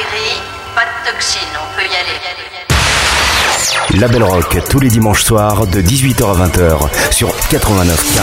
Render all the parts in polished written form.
Valérie, pas de toxine, on peut y aller. Label Rock, tous les dimanches soirs de 18h à 20h sur 89.4.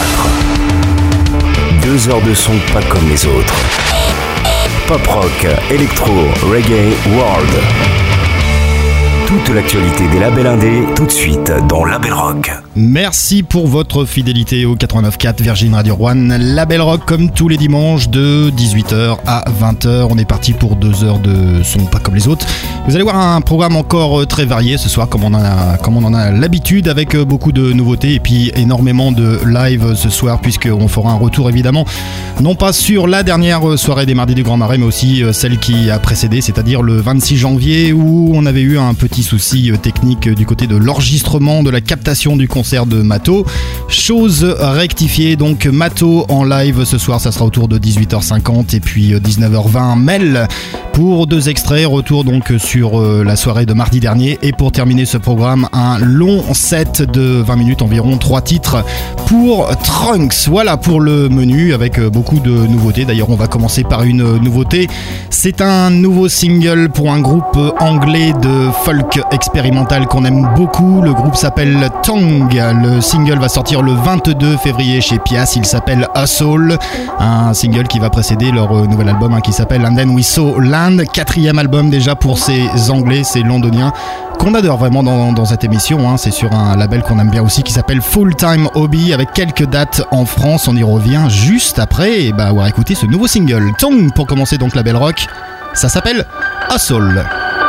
2 heures de son pas comme les autres. Pop rock, électro, reggae, world. Toute l'actualité des labels indés, tout de suite dans Label Rock. Merci pour votre fidélité au 89.4 Virgin Radio One. Label Rock comme tous les dimanches de 18h à 20h. On est parti pour 2 heures de son pas comme les autres. Vous allez voir un programme encore très varié ce soir comme on en a l'habitude, avec beaucoup de nouveautés et puis énormément de live ce soir, puisqu'on fera un retour évidemment non pas sur la dernière soirée des Mardis du Grand Marais, mais aussi celle qui a précédé, c'est-à-dire le 26 janvier où on avait eu un petit souci technique du côté de l'enregistrement de la captation du concert de Mato. Chose rectifiée, donc Mato en live ce soir, ça sera autour de 18h50 et puis 19h20 Mel pour 2 extraits. Retour donc sur la soirée de mardi dernier, et pour terminer ce programme, un long set de 20 minutes, environ 3 titres pour Trunks. Voilà pour le menu avec beaucoup de nouveautés. D'ailleurs, on va commencer par une nouveauté. C'est un nouveau single pour un groupe anglais de folk expérimental qu'on aime beaucoup. Le groupe s'appelle Tongue. Le single va sortir le 22 février chez Pias. Il s'appelle Hustle, un single qui va précéder leur nouvel album qui s'appelle And Then We Saw Land. 4e album déjà pour ces Anglais, ces Londoniens qu'on adore vraiment dans cette émission. C'est sur un label qu'on aime bien aussi qui s'appelle Full Time Hobby, avec quelques dates en France. On y revient juste après et on va écouter ce nouveau single Tongue pour commencer donc Label Rock. Ça s'appelle Hustle.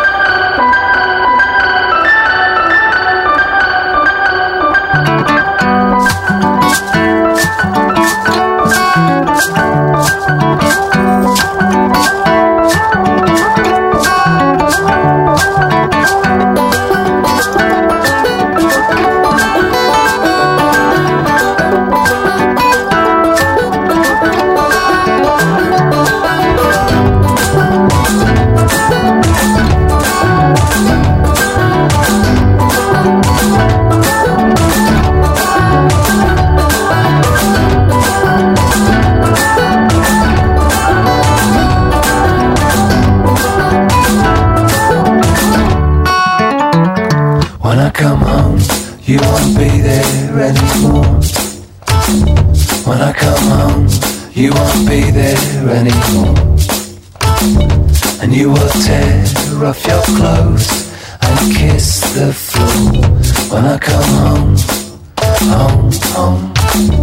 Come home, you won't be there anymore. When I come home, you won't be there anymore. And you will tear off your clothes and kiss the floor. When I come home, home, home.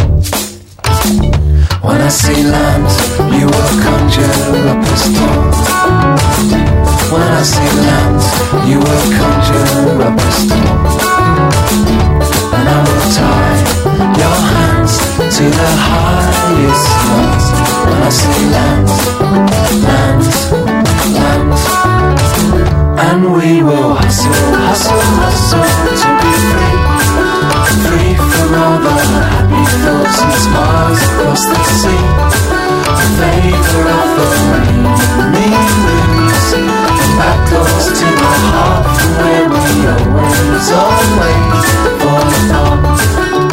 When I see land, you will conjure up a storm. When I see land, you will conjure up a storm. And I will tie your hands to the highest mast. When I see land, land, land. And we will hustle, hustle, hustle to be free. Free from all the happy thoughts and smiles across the sea. The favour of the rainy moons. Back doors to the heart from where we always, always fall apart.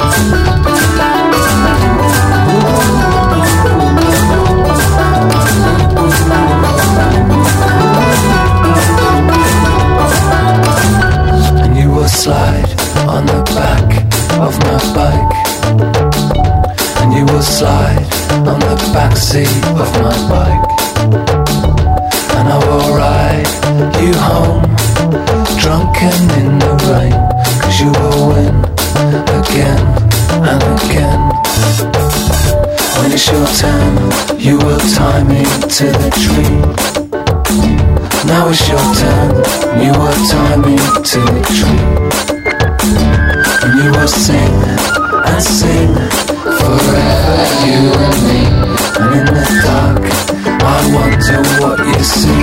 And you will slide on the back of my bike. And you will slide on the back seat of my bike. And I will ride you home, drunken in the rain. 'Cause you will win again and again. When it's your turn, you will tie me to the tree. Now it's your turn, you will tie me to the tree. And you will sing and sing forever, you and me. And in the dark, I wonder what you see.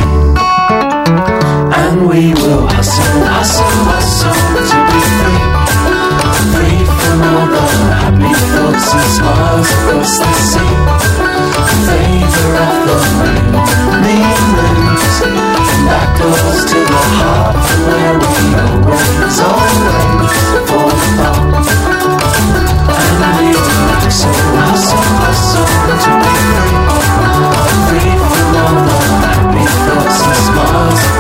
And we will hustle, hustle, hustle to be free. Free from all the happy thoughts and smiles across the sea. The favour of the rainy moons. And back doors to the heart from where we always, always fall apart. And we will hustle, hustle, hustle to be free. Free from all the happy thoughts and smiles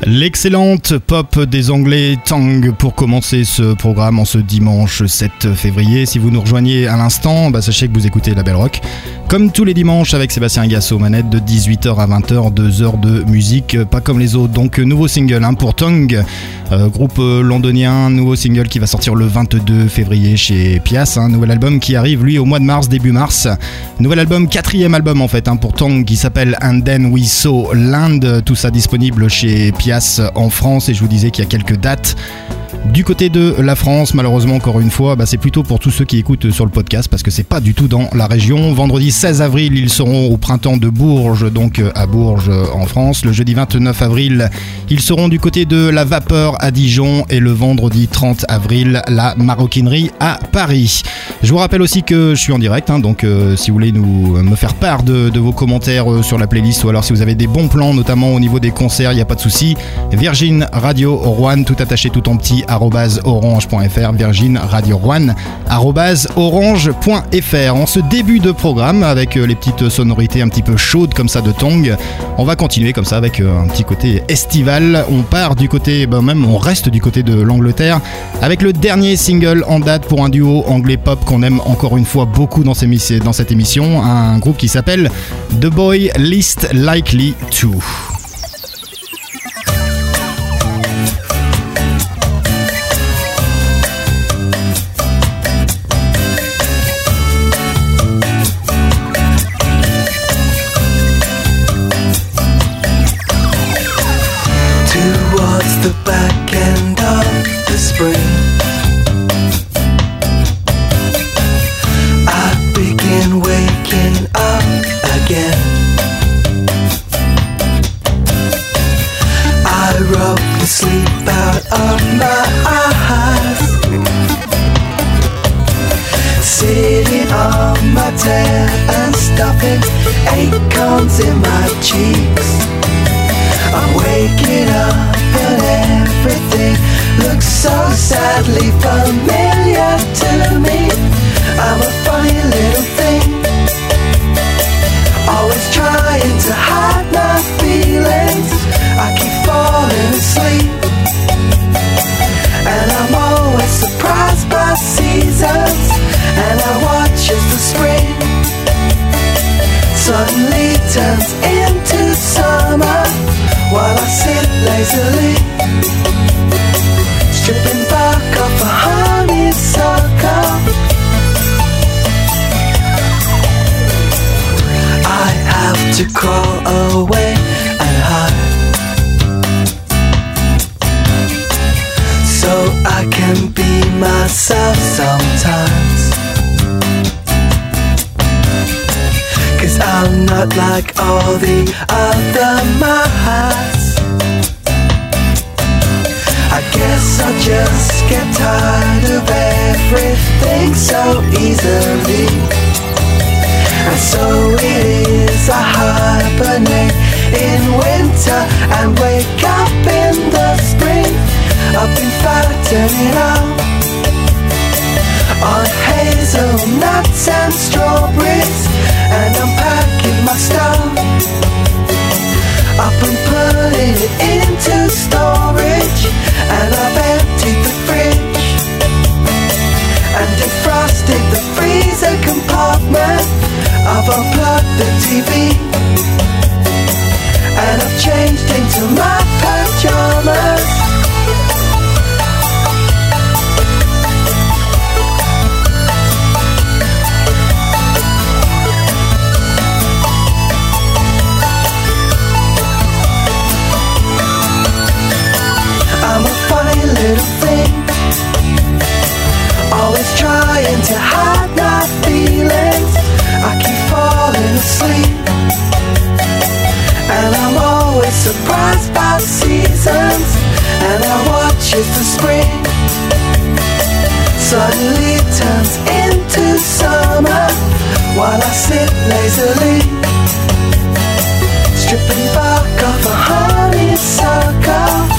L'excellente pop des Anglais Tongue pour commencer ce programme en ce dimanche 7 février. Si vous nous rejoignez à l'instant, sachez que vous écoutez La Belle Rock. Comme tous les dimanches avec Sébastien Gasso aux manettes de 18h à 20h, 2 heures de musique, pas comme les autres. Donc nouveau single pour Tongue, groupe londonien, nouveau single qui va sortir le 22 février chez Pias, nouvel album qui arrive lui au mois de mars, début mars. Nouvel album, 4e album en fait pour Tongue qui s'appelle And Then We Saw Land, tout ça disponible chez Pias en France et je vous disais qu'il y a quelques dates. Du côté de la France, malheureusement, encore une fois, c'est plutôt pour tous ceux qui écoutent sur le podcast parce que c'est pas du tout dans la région. Vendredi 16 avril, ils seront au printemps de Bourges, donc à Bourges en France. Le jeudi 29 avril, ils seront du côté de la Vapeur à Dijon et le vendredi 30 avril, la Maroquinerie à Paris. Je vous rappelle aussi que je suis en direct, donc si vous voulez me faire part de vos commentaires sur la playlist ou alors si vous avez des bons plans, notamment au niveau des concerts, il n'y a pas de souci. Virgin Radio Rouen, tout attaché, tout en petit, @orange.fr, Virgin Radio Rouen @orange.fr. En ce début de programme avec les petites sonorités un petit peu chaudes comme ça de Tongue, on va continuer comme ça avec un petit côté estival. On part du côté, on reste du côté de l'Angleterre avec le dernier single en date pour un duo anglais pop qu'on aime encore une fois beaucoup dans cette émission, un groupe qui s'appelle The Boy Least Likely To. The back end of the spring, I begin waking up again. I rub the sleep out of my eyes, sitting on my tail and stuffing acorns in my cheeks. I'm waking up and everything looks so sadly familiar to me. I'm a funny little thing, always trying to hide my feelings. I keep falling asleep, and I'm always surprised by seasons, and I watch as the spring suddenly turns into summer, while I sit lazily, stripping bark off a honeysuckle. I have to crawl away and hide, so I can be myself sometimes. 'Cause I'm not like all the other mice. I guess I just get tired of everything so easily, and so it is I hibernate in winter and wake up in the spring. I've been fattening out on hazelnuts and strawberries, and I'm packing my stuff up and putting it into storage. And I've emptied the fridge and defrosted the freezer compartment. I've unplugged the TV and I've changed into my pajamas. I'm a funny little thing, always trying to hide my feelings. I keep falling asleep, and I'm always surprised by seasons, and I watch as the spring suddenly turns into summer, while I sit lazily, stripping bark off a honeysuckle.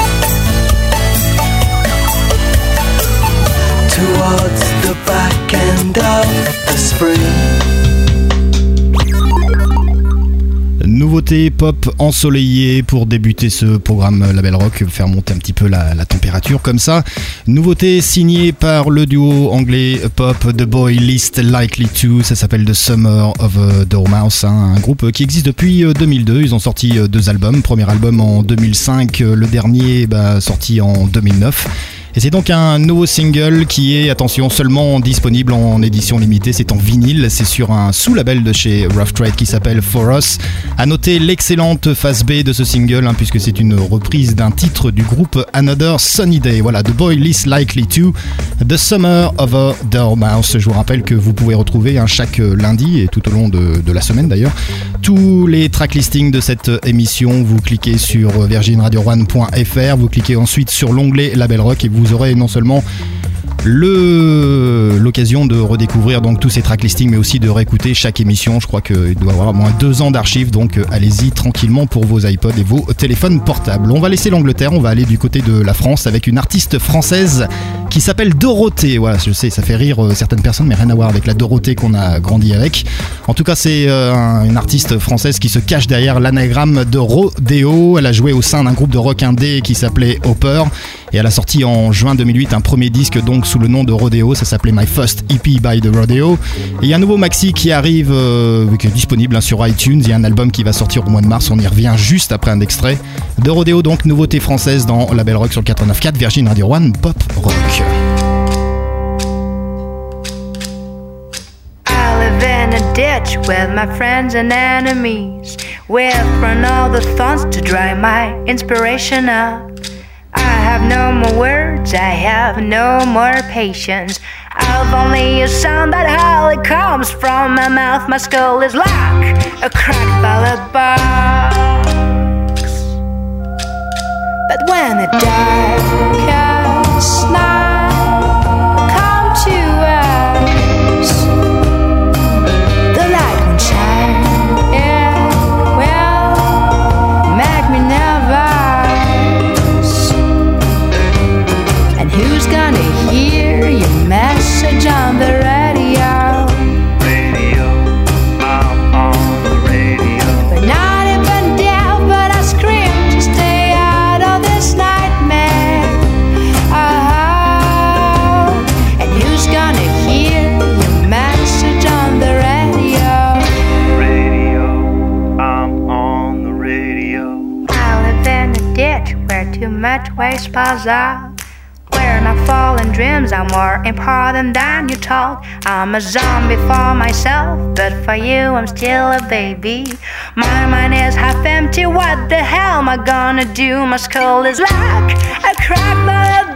Towards the back end of the spring. nouveautés pop ensoleillées pour débuter ce programme Label Rock, faire monter un petit peu la température comme ça. Nouveauté signée par le duo anglais pop The Boy Least Likely To, ça s'appelle The Summer of a Dormouse, un groupe qui existe depuis 2002. Ils ont sorti 2 albums, premier album en 2005, le dernier sorti en 2009. Et c'est donc un nouveau single qui est, attention, seulement disponible en édition limitée, c'est en vinyle, c'est sur un sous-label de chez Rough Trade qui s'appelle For Us. À noter l'excellente face B de ce single, puisque c'est une reprise d'un titre du groupe Another Sunny Day. Voilà, The Boy Least Likely To, The Summer of a Dormouse. Je vous rappelle que vous pouvez retrouver chaque lundi, et tout au long de la semaine d'ailleurs, tous les track listings de cette émission. Vous cliquez sur virginradio1.fr, vous cliquez ensuite sur l'onglet Label Rock et vous aurez non seulement l'occasion de redécouvrir donc tous ces track listings, mais aussi de réécouter chaque émission. Je crois qu'il doit y avoir au moins 2 ans d'archives, donc allez-y tranquillement pour vos iPods et vos téléphones portables. On va laisser l'Angleterre, on va aller du côté de la France avec une artiste française qui s'appelle Dorothée. Voilà, je sais, ça fait rire certaines personnes, mais rien à voir avec la Dorothée qu'on a grandi avec. En tout cas, c'est une artiste française qui se cache derrière l'anagramme de Rodeo. Elle a joué au sein d'un groupe de rock indé qui s'appelait Hopper, et elle a sorti en juin 2008 un premier disque donc sous le nom de Rodeo, ça s'appelait My First EP by The Rodeo. Et il y a un nouveau maxi qui arrive, qui est disponible sur iTunes. Il y a un album qui va sortir au mois de mars, on y revient juste après un extrait de Rodeo, donc nouveauté française dans Label Rock sur le 89.4 Virgin Radio One Pop Rock. I live in a ditch with my friends and enemies. We've run all the thorns to dry my inspiration up. I have no more words, I have no more patience. I've only a sound that hardly comes from my mouth. My skull is like a cracked ballad box. But when the darkest night come to us, the light won't shine. It will make me nervous. And who's gonna hear your message on the radio? Radio, I'm on the radio. We're not even deaf, but I scream to stay out of this nightmare. Oh, and who's gonna hear your message on the radio? Radio, I'm on the radio. I live in a ditch where too much waste piles up. Where my fallen dreams are more important than you talk. I'm a zombie for myself, but for you I'm still a baby. My mind is half empty, what the hell am I gonna do? My skull is like a cracked ballad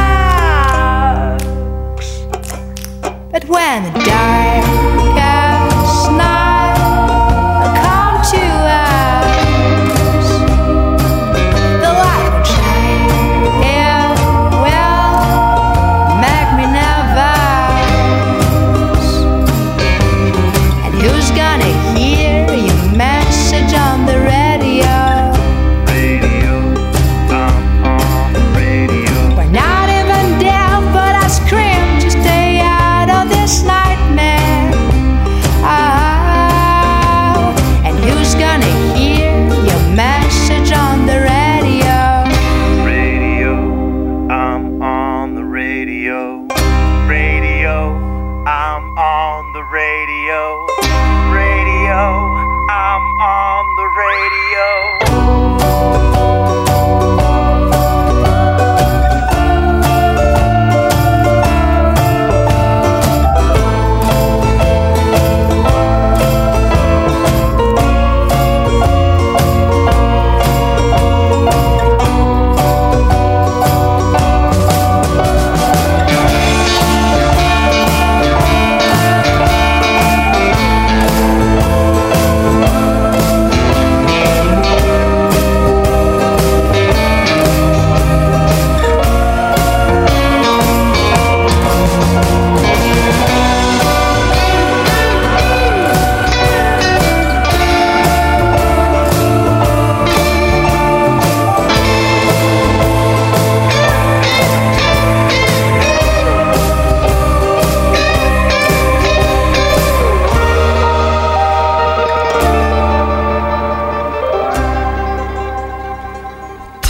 box. But when the darkest night come to us, the light will shine. It will make me nervous. And who's gonna hear your message on the radio? Radio, I'm on the radio. We're not even deaf, but I scream to stay out of this nightmare.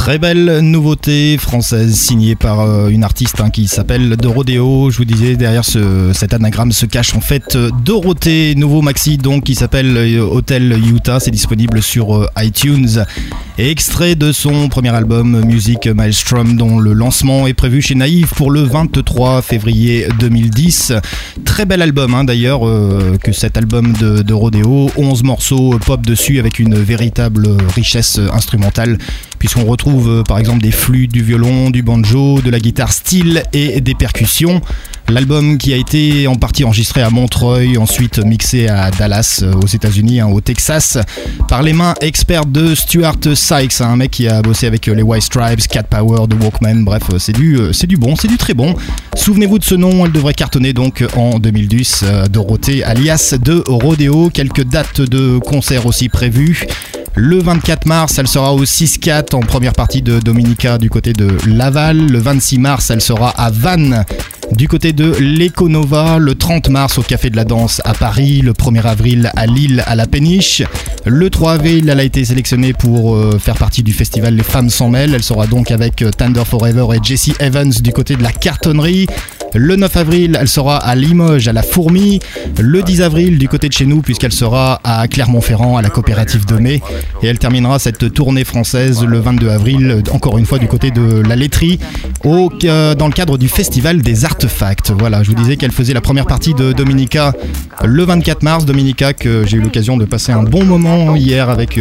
Très belle nouveauté française signée par une artiste qui s'appelle Dorodeo. Je vous disais, derrière cet anagramme se cache en fait Dorothée. Nouveau maxi donc qui s'appelle Hotel Utah. C'est disponible sur iTunes. Et extrait de son premier album Music Maelstrom, dont le lancement est prévu chez Naïve pour le 23 février 2010. Très bel album d'ailleurs que cet album de Rodeo. 11 morceaux pop dessus avec une véritable richesse instrumentale, puisqu'on retrouve par exemple des flûtes, du violon, du banjo, de la guitare style et des percussions. L'album qui a été en partie enregistré à Montreuil, ensuite mixé à Dallas aux États-Unis, au Texas, par les mains expertes de Stuart Sykes, un mec qui a bossé avec les White Stripes, Cat Power, The Walkmen, bref, c'est du bon, c'est du très bon. Souvenez-vous de ce nom, elle devrait cartonner donc en 2010, Dorothée alias de Rodeo. Quelques dates de concert aussi prévues. Le 24 mars, elle sera au 6-4 en première partie de Dominica du côté de Laval. Le 26 mars, elle sera à Vannes du côté de l'Econova. Le 30 mars au Café de la Danse à Paris. Le 1er avril à Lille à la Péniche. Le 3 avril, elle a été sélectionnée pour faire partie du festival Les Femmes s'en mêlent. Elle sera donc avec Tender Forever et Jesse Evans du côté de la Cartonnerie. Le 9 avril, elle sera à Limoges, à la Fourmi. Le 10 avril, du côté de chez nous, puisqu'elle sera à Clermont-Ferrand, à la Coopérative de Mai. Et elle terminera cette tournée française le 22 avril, encore une fois du côté de la laiterie, dans le cadre du Festival des Artefacts. Voilà, je vous disais qu'elle faisait la première partie de Dominica le 24 mars. Dominica, que j'ai eu l'occasion de passer un bon moment hier avec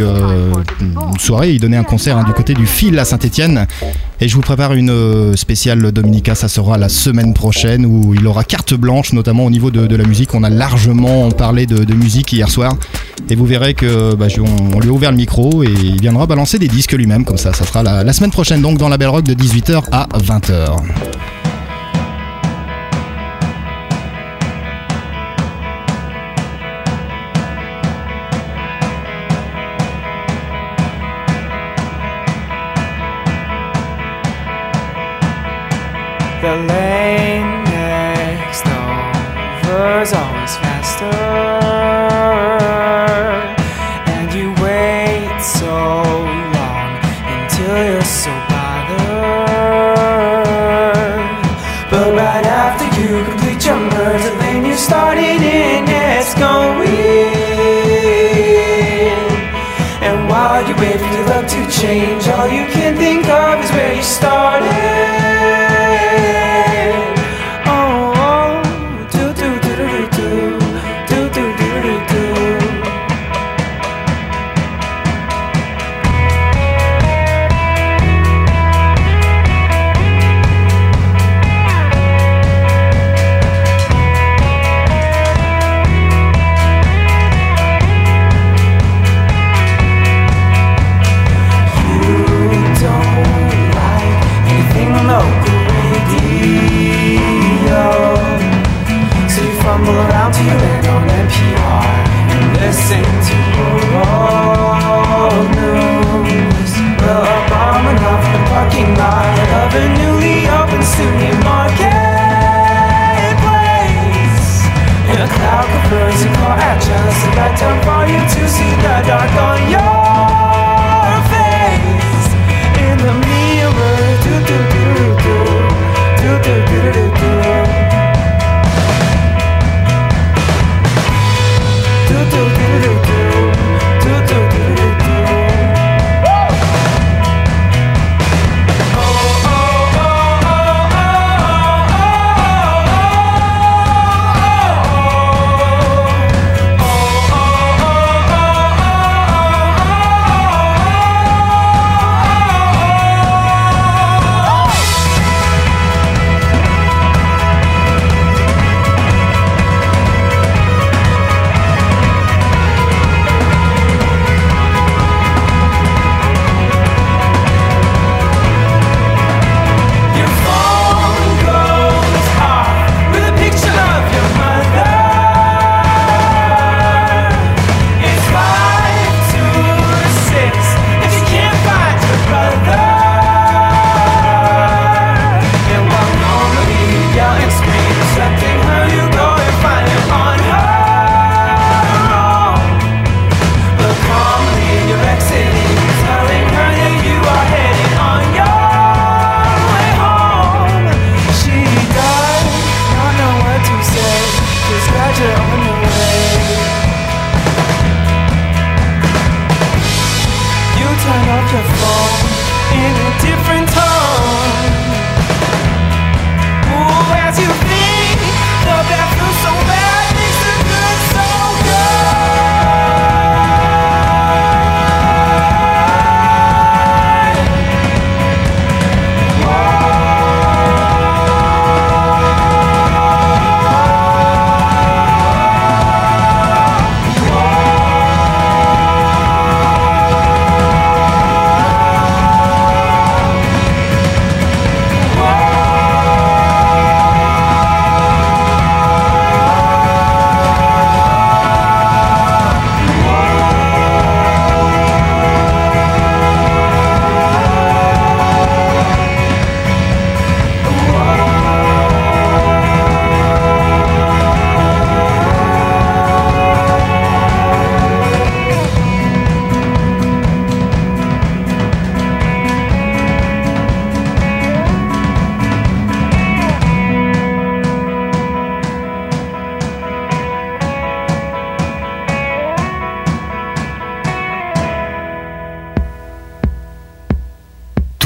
une soirée. Il donnait un concert du côté du Fil à Saint-Etienne. Et je vous prépare une spéciale Dominica, ça sera la semaine prochaine, où il aura carte blanche, notamment au niveau de la musique. On a largement parlé de musique hier soir, et vous verrez que on lui a ouvert le micro et il viendra balancer des disques lui-même, comme ça sera la semaine prochaine, donc dans la Belle Rock de 18h à 20h. The lane next over's always faster, and you wait so long until you're so bothered. But right after you complete your merge, the lane you started in gets going. And while you wait for your luck to change, all you can think of is where you started. Around to your end on NPR and listen to world news. Well, up on and off the parking lot of a newly opened student marketplace, and a cloud covers your car at just the right time for you to see the dark on your face. In the mirror, do do do do do do do do do do.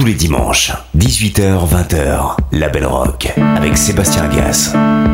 les dimanches, 18h-20h, La Belle Rock, avec Sébastien Agasse.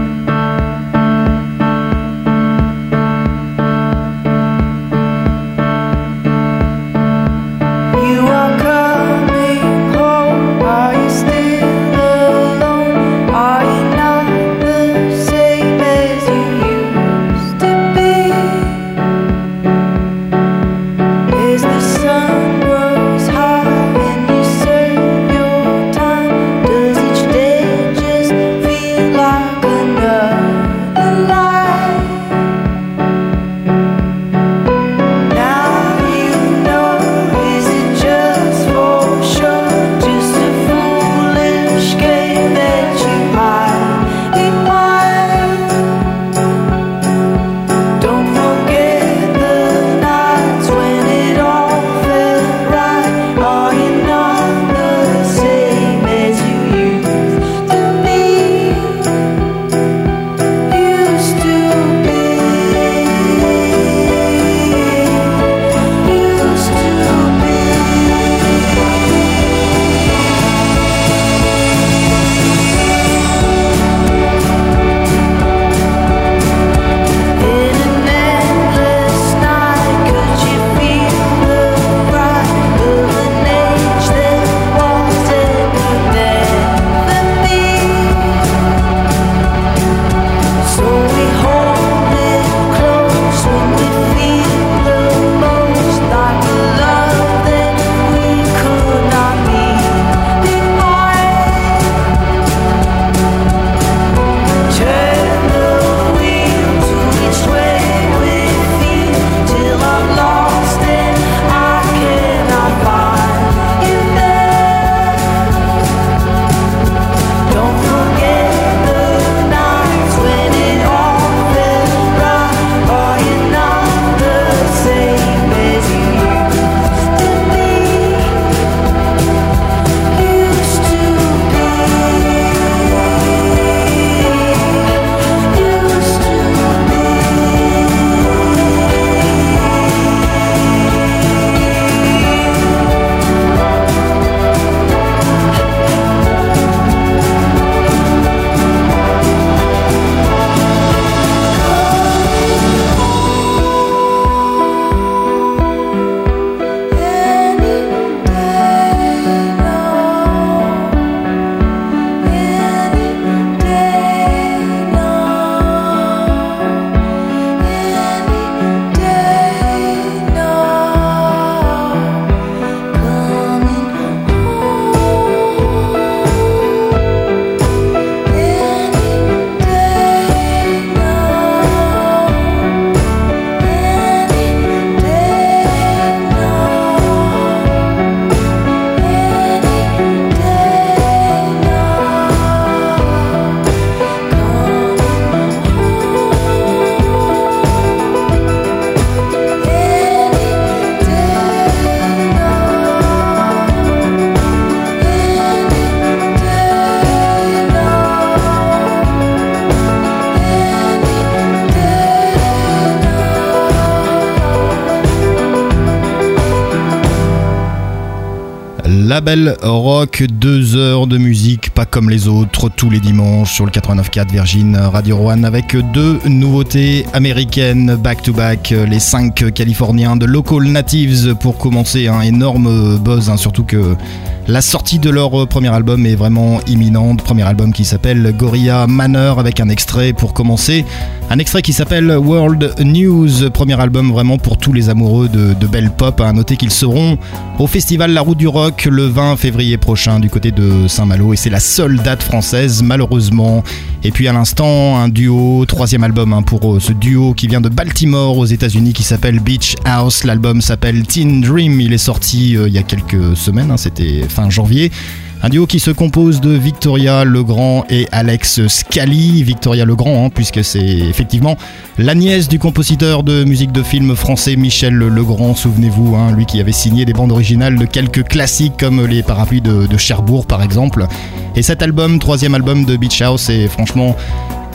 La Belle Rock, 2 heures de musique pas comme les autres tous les dimanches sur le 89.4 Virgin Radio One avec 2 nouveautés américaines back to back, les 5 Californiens de Local Natives pour commencer, un énorme buzz, surtout que la sortie de leur premier album est vraiment imminente. Premier album qui s'appelle Gorilla Manor avec un extrait pour commencer. Un extrait qui s'appelle World News. Premier album vraiment pour tous les amoureux de belle pop. À noter qu'ils seront au festival La Route du Rock le 20 février prochain du côté de Saint-Malo. Et c'est la seule date française malheureusement. Et puis à l'instant, un duo, 3e album pour ce duo qui vient de Baltimore aux États-Unis qui s'appelle Beach House. L'album s'appelle Teen Dream. Il est sorti il y a quelques semaines, c'était fin janvier. Un duo qui se compose de Victoria Legrand et Alex Scali. Victoria Legrand, puisque c'est effectivement la nièce du compositeur de musique de film français Michel Legrand, souvenez-vous, lui qui avait signé des bandes originales de quelques classiques comme les Parapluies de Cherbourg par exemple. Et cet album, 3e album de Beach House, est franchement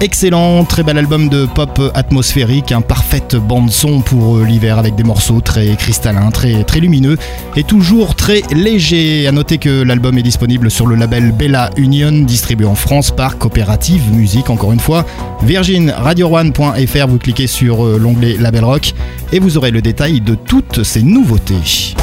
excellent, très bel album de pop atmosphérique, parfaite bande son pour l'hiver avec des morceaux très cristallins, très lumineux et toujours très légers. À noter que l'album est disponible sur le label Bella Union, distribué en France par Coopérative Musique, encore une fois. virginradio1.fr, vous cliquez sur l'onglet Label Rock et vous aurez le détail de toutes ces nouveautés.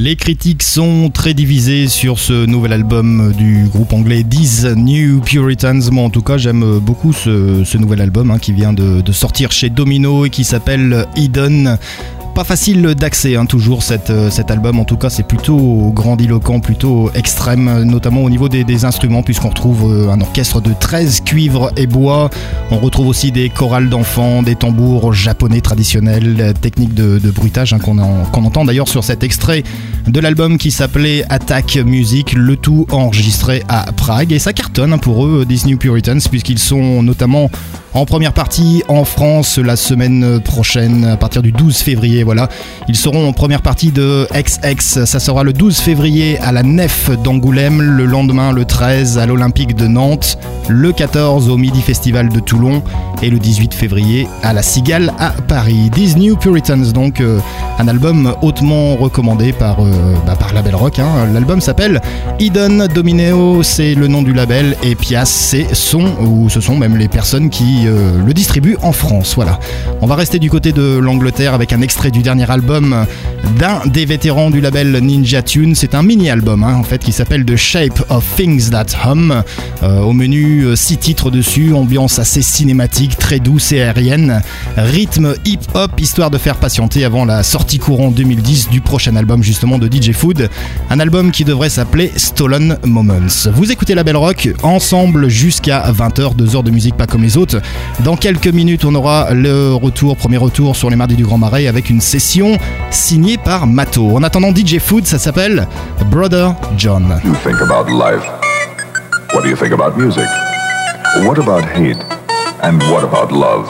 Les critiques sont très divisées sur ce nouvel album du groupe anglais These New Puritans. Moi en tout cas j'aime beaucoup ce nouvel album qui vient de sortir chez Domino et qui s'appelle Eden. Pas facile d'accès toujours cet album, en tout cas c'est plutôt grandiloquent, plutôt extrême, notamment au niveau des instruments, puisqu'on retrouve un orchestre de 13 cuivres et bois, on retrouve aussi des chorales d'enfants, des tambours japonais traditionnels, techniques de bruitage qu'on entend d'ailleurs sur cet extrait de l'album qui s'appelait Attack Music, le tout enregistré à Prague, et ça cartonne pour eux, These New Puritans, puisqu'ils sont notamment en première partie en France la semaine prochaine, à partir du 12 février. Voilà, ils seront en première partie de XX. Ça sera le 12 février à la Nef d'Angoulême, le lendemain le 13 à l'Olympique de Nantes, le 14 au Midi Festival de Toulon et le 18 février à la Cigale à Paris. These New Puritans, donc un album hautement recommandé par Label Rock. L'album s'appelle Eden. Domino, c'est le nom du label, et Pias, ce sont même les personnes qui le distribuent en France. Voilà. On va rester du côté de l'Angleterre avec un extrait du dernier album d'un des vétérans du label Ninja Tune. C'est un mini-album en fait qui s'appelle The Shape of Things That Hum. Au menu 6 titres dessus, ambiance assez cinématique, très douce et aérienne, rythme hip-hop, histoire de faire patienter avant la sortie courant 2010 du prochain album justement de DJ Food, un album qui devrait s'appeler Stolen Moments. Vous écoutez Label Rock ensemble jusqu'à 20h, 2 heures de musique pas comme les autres. Dans quelques minutes on aura le premier retour sur les mardis du Grand Marais avec une session signée par Mato. En attendant DJ Food, ça s'appelle Brother John. You think about life. What do you think about music? What about hate? And what about love?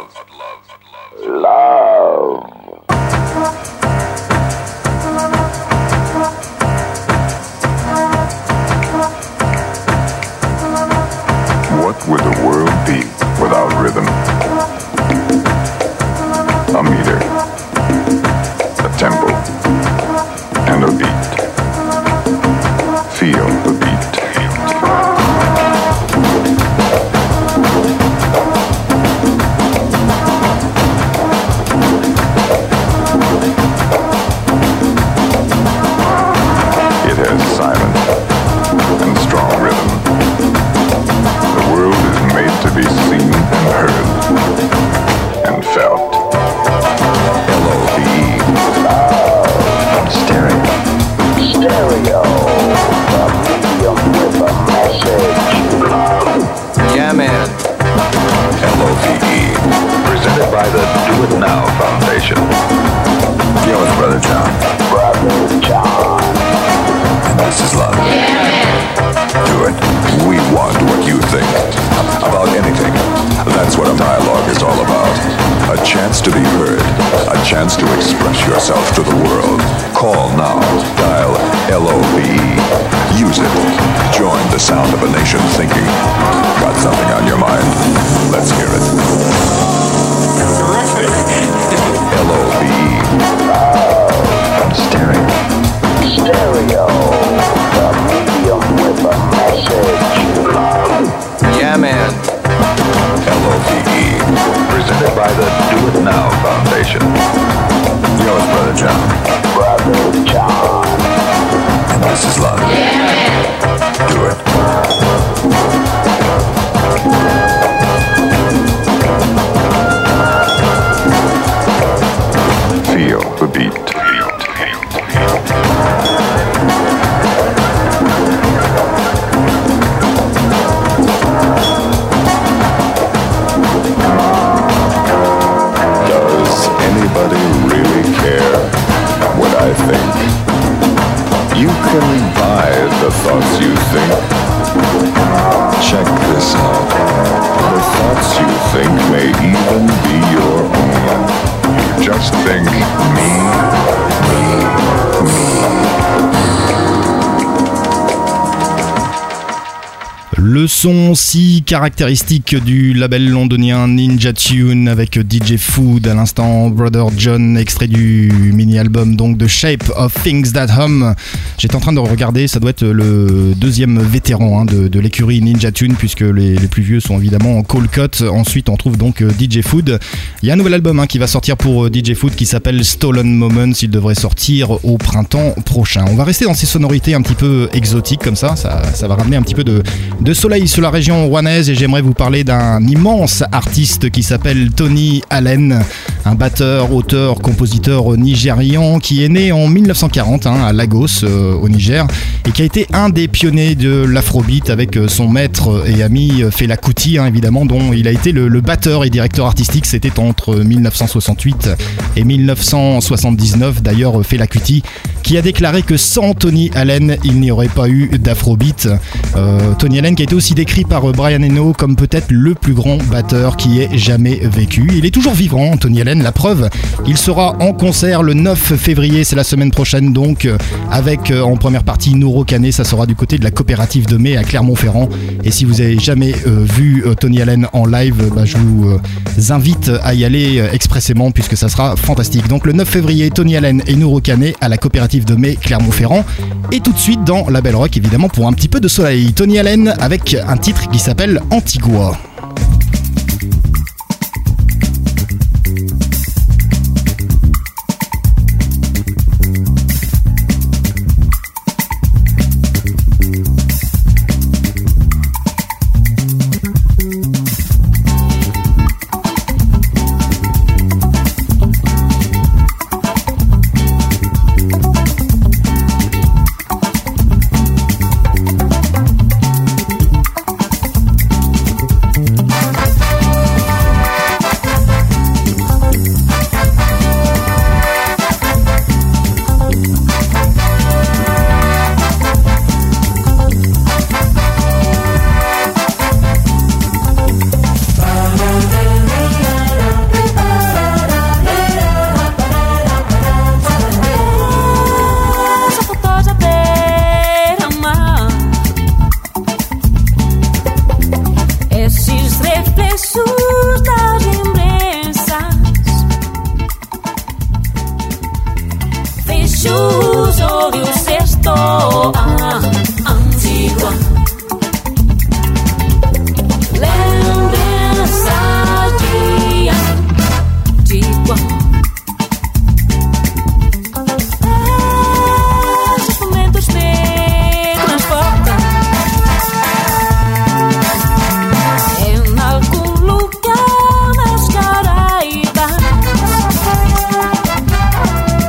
Love. What would the world be without rhythm? A meter, a tempo, and a beat. Feel the beat. It has silent and strong rhythm. The world is made to be seen and heard and felt. L-O-V-E. Stereo. Stereo. The medium with a message. Yeah, man. L-O-V-E. Presented by the Do It Now Foundation. Yo, it's Brother John. Brother John. And this is love. Yeah, man. Do it. We want what you think. About anything. That's what a dialogue is all about. A chance to be heard. A chance to express yourself to the world. Call now. Dial LOVE. Use it. Join the sound of a nation thinking. Got something on your mind? Let's hear it. LOVE. Stereo. Stereo. The medium with a message. Yeah, man. LOVE. Presented by the Do It Now Foundation. Yo, it's Brother John. Brother John. And this is love. Yeah, man. Do it. Feel the beat. Does anybody really care what I think? You can buy the thoughts you think. Check this out. The thoughts you think may even be your own. Just think me, me. Le Le son si caractéristique du label londonien Ninja Tune avec DJ Food à l'instant, Brother John, extrait du mini-album donc The Shape of Things That Hum. J'étais en train de regarder, ça doit être le deuxième vétéran de l'écurie Ninja Tune puisque les plus vieux sont évidemment Cold Cut. Ensuite on trouve donc DJ Food. Il y a un nouvel album qui va sortir pour DJ Food qui s'appelle Stolen Moments. Il devrait sortir au printemps prochain. On va rester dans ces sonorités un petit peu exotiques comme ça va ramener un petit peu de soleil sur la région rouennaise et j'aimerais vous parler d'un immense artiste qui s'appelle Tony Allen, un batteur, auteur, compositeur nigérian qui est né en 1940 à Lagos au Niger et qui a été un des pionniers de l'afrobeat avec son maître et ami Fela Kuti évidemment, dont il a été le batteur et directeur artistique. C'était entre 1968 et 1979 d'ailleurs. Fela Kuti qui a déclaré que sans Tony Allen il n'y aurait pas eu d'afrobeat. Tony Allen qui a été aussi décrit par Brian Eno comme peut-être le plus grand batteur qui ait jamais vécu. Il est toujours vivant, Tony Allen, la preuve. Il sera en concert le 9 février, c'est la semaine prochaine donc, avec en première partie Nouro Kane, ça sera du côté de la coopérative de Mai à Clermont-Ferrand. Et si vous avez jamais vu Tony Allen en live, je vous invite à y aller expressément puisque ça sera fantastique. Donc le 9 février, Tony Allen et Nouro Kane à la coopérative de Mai, Clermont-Ferrand. Et tout de suite dans la Belle Rock évidemment pour un petit peu de soleil. Tony Allen avec un titre qui s'appelle Antigua.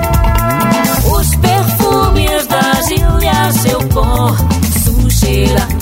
Seu pó, sujeira.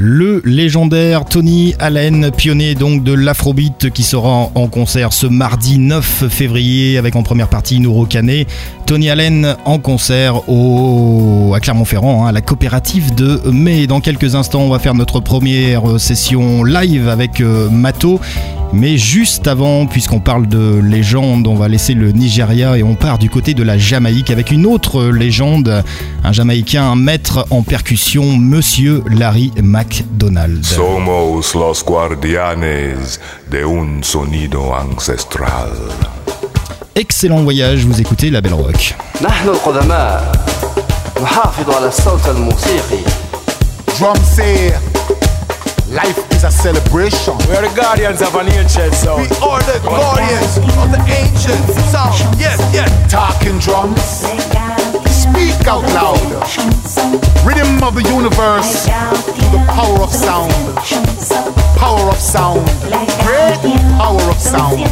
le légendaire Tony Allen, pionnier donc de l'afrobeat, qui sera en concert ce mardi 9 février avec en première partie Nouro Kané. Tony Allen en concert à Clermont-Ferrand, à la coopérative de mai. Dans quelques instants, on va faire notre première session live avec Mato. Mais juste avant, puisqu'on parle de légende, on va laisser le Nigeria et on part du côté de la Jamaïque avec une autre légende, un Jamaïcain, un maître en percussion, Monsieur Larry McDonald. Somos los guardianes de un sonido ancestral. Excellent voyage, vous écoutez La Belle Rock. نحن القدماء نحافظ على الصوت الموسيقي. Drum say life is a celebration. We are the guardians of an ancient sound. We are the guardians of the ancient sound. Yes, yes. Talking drums, speak out loud. Rhythm of the universe, the power of sound. Power of sound, great power of sound.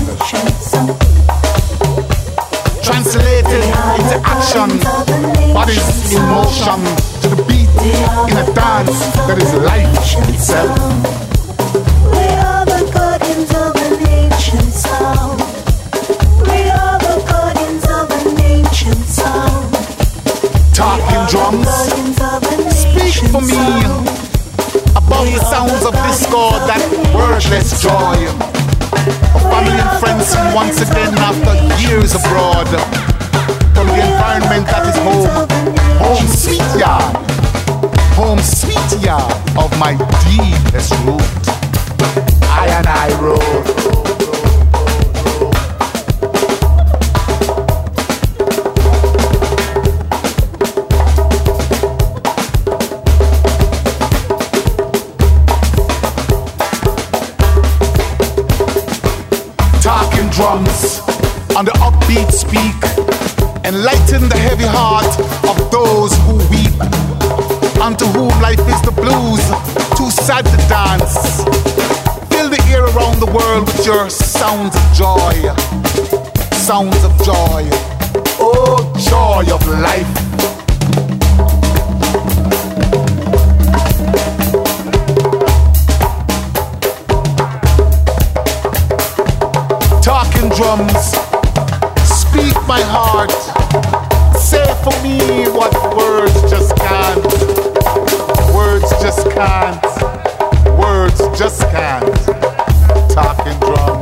Translated into action, bodies in motion to the beat in a dance that is life itself. We are the guardians of an ancient sound. We are the guardians of an ancient sound. Talking drums, speak for me above the sounds of discord, that wordless joy. A family and friends sing once again after years abroad. From the environment that is home, home sweet yard, home sweet yard of my deepest root. I and I rode. Drums on the upbeat speak, enlighten the heavy heart of those who weep, unto whom life is the blues, too sad to dance. Fill the air around the world with your sounds of joy, sounds of joy, oh joy of life. Talking drums, speak my heart. Say for me what words just can't. Words just can't. Words just can't. Talking drums.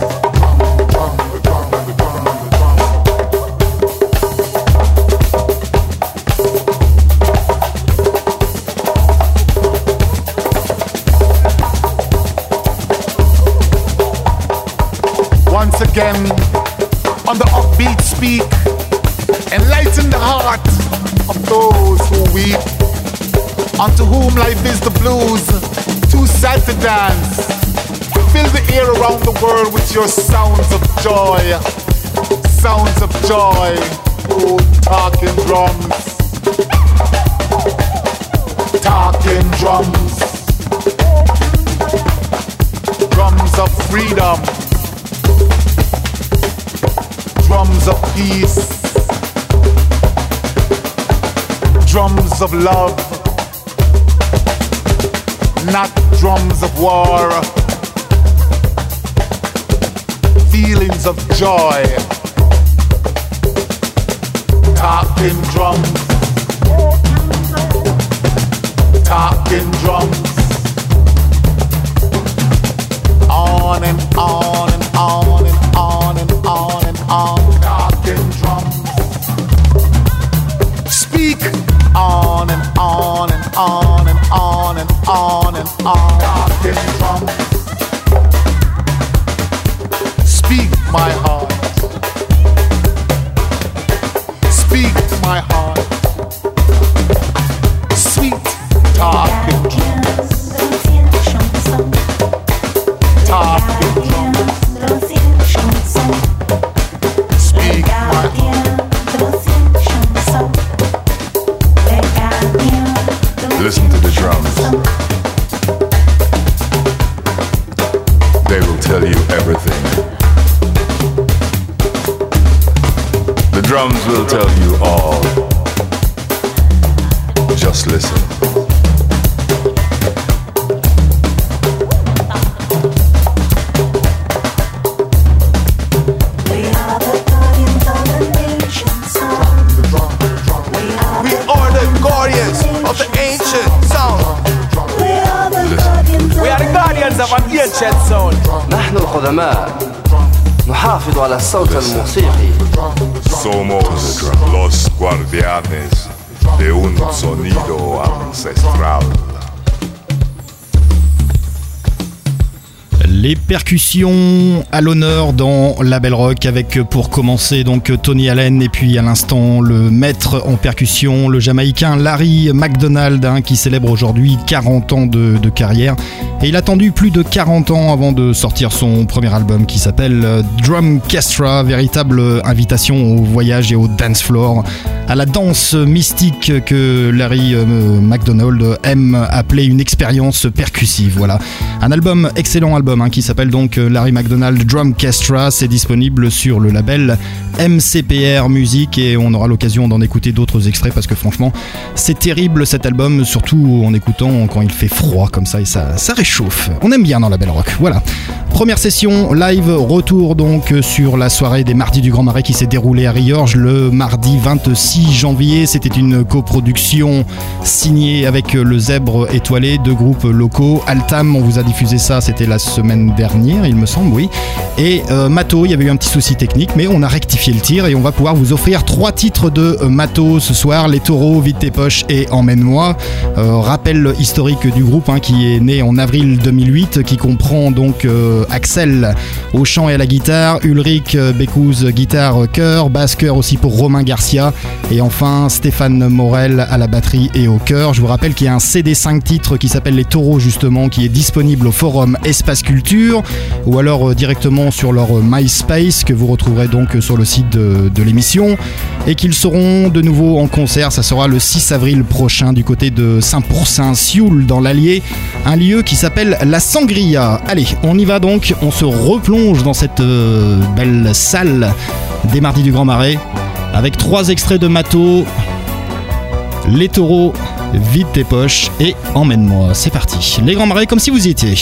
Once again, on the upbeat speak, enlighten the heart of those who weep, unto whom life is the blues, too sad to dance. Fill the air around the world with your sounds of joy, sounds of joy, oh talking drums, talking drums, drums of freedom, drums of peace, drums of love, not drums of war, feelings of joy, talking drums, talking drums, on and on and on and on and on and on. Talking drums, speak on and on and on and on and on and on. Talking drums, speak my heart, speak to my heart, sweet talking drums, talking drums. Speak my heart. Listen to the drums. They will tell you everything. The drums will tell you all. Just listen. القدماء نحافظ على الصوت الموسيقي. Somos los guardianes de un sonido ancestral. Les percussions à l'honneur dans la Belle Rock avec pour commencer donc Tony Allen et puis à l'instant le maître en percussion, le Jamaïcain Larry McDonald qui célèbre aujourd'hui 40 ans de carrière et il a attendu plus de 40 ans avant de sortir son premier album qui s'appelle Drumcastra, véritable invitation au voyage et au dance floor, à la danse mystique que Larry McDonald aime appeler une expérience percussive. Voilà, un album, excellent album qui s'appelle donc Larry McDonald Drumcastra. C'est disponible sur le label MCPR Music et on aura l'occasion d'en écouter d'autres extraits parce que franchement c'est terrible cet album, surtout en écoutant quand il fait froid comme ça et ça réchauffe. On aime bien dans la Belle Rock. Voilà, première session live, retour donc sur la soirée des Mardis du Grand Marais qui s'est déroulée à Riorges le mardi 26 janvier. C'était une coproduction signée avec le Zèbre Étoilé, deux groupes locaux. Altam, on vous a diffusé ça, c'était la semaine dernière il me semble, oui, et Mato, il y avait eu un petit souci technique mais on a rectifié le tir et on va pouvoir vous offrir 3 titres de Mato ce soir: Les Taureaux, Vide tes poches et Emmène-moi. Rappel historique du groupe qui est né en avril 2008, qui comprend donc Axel au chant et à la guitare, Ulrich Bekouz guitare chœur, basse chœur aussi pour Romain Garcia et enfin Stéphane Morel à la batterie et au chœur. Je vous rappelle qu'il y a un CD 5 titres qui s'appelle Les Taureaux justement, qui est disponible au forum Espace Culture ou alors directement sur leur MySpace que vous retrouverez donc sur le site de l'émission, et qu'ils seront de nouveau en concert. Ça sera le 6 avril prochain du côté de Saint-Pourçain-Sioule dans l'Allier, un lieu qui s'appelle la Sangria. Allez, on y va donc, on se replonge dans cette belle salle des Mardis du Grand Marais avec 3 extraits de Mato, Les Taureaux, Vide tes poches et Emmène-moi. C'est parti, les Grands Marais comme si vous y étiez.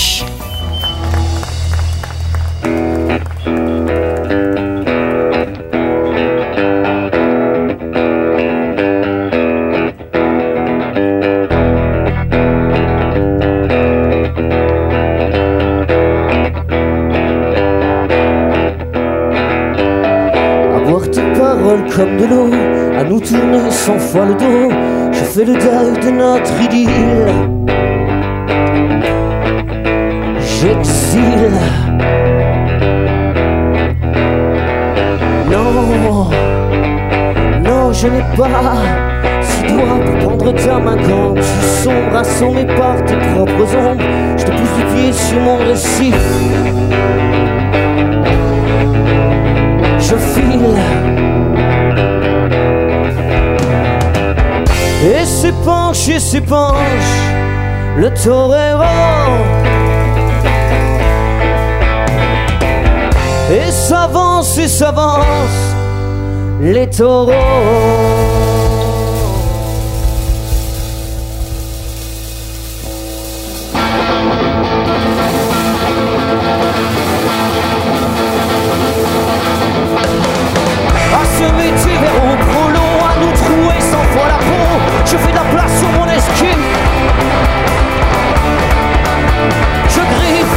Comme de l'eau, à nous tourner 100 fois le dos, je fais le deuil de notre idylle. J'exile. Non, non, je n'ai pas si doigt pour prendre ta main quand tu sombres assommé par tes propres ombres. Je te pousse du pied sur mon récif. Je file. Et s'épanche, le torero. Et s'avance, les taureaux. À ce métier vers au prolo, à nous trouer 100 fois la peau. Je fais de la place sur mon esquive. Je griffe.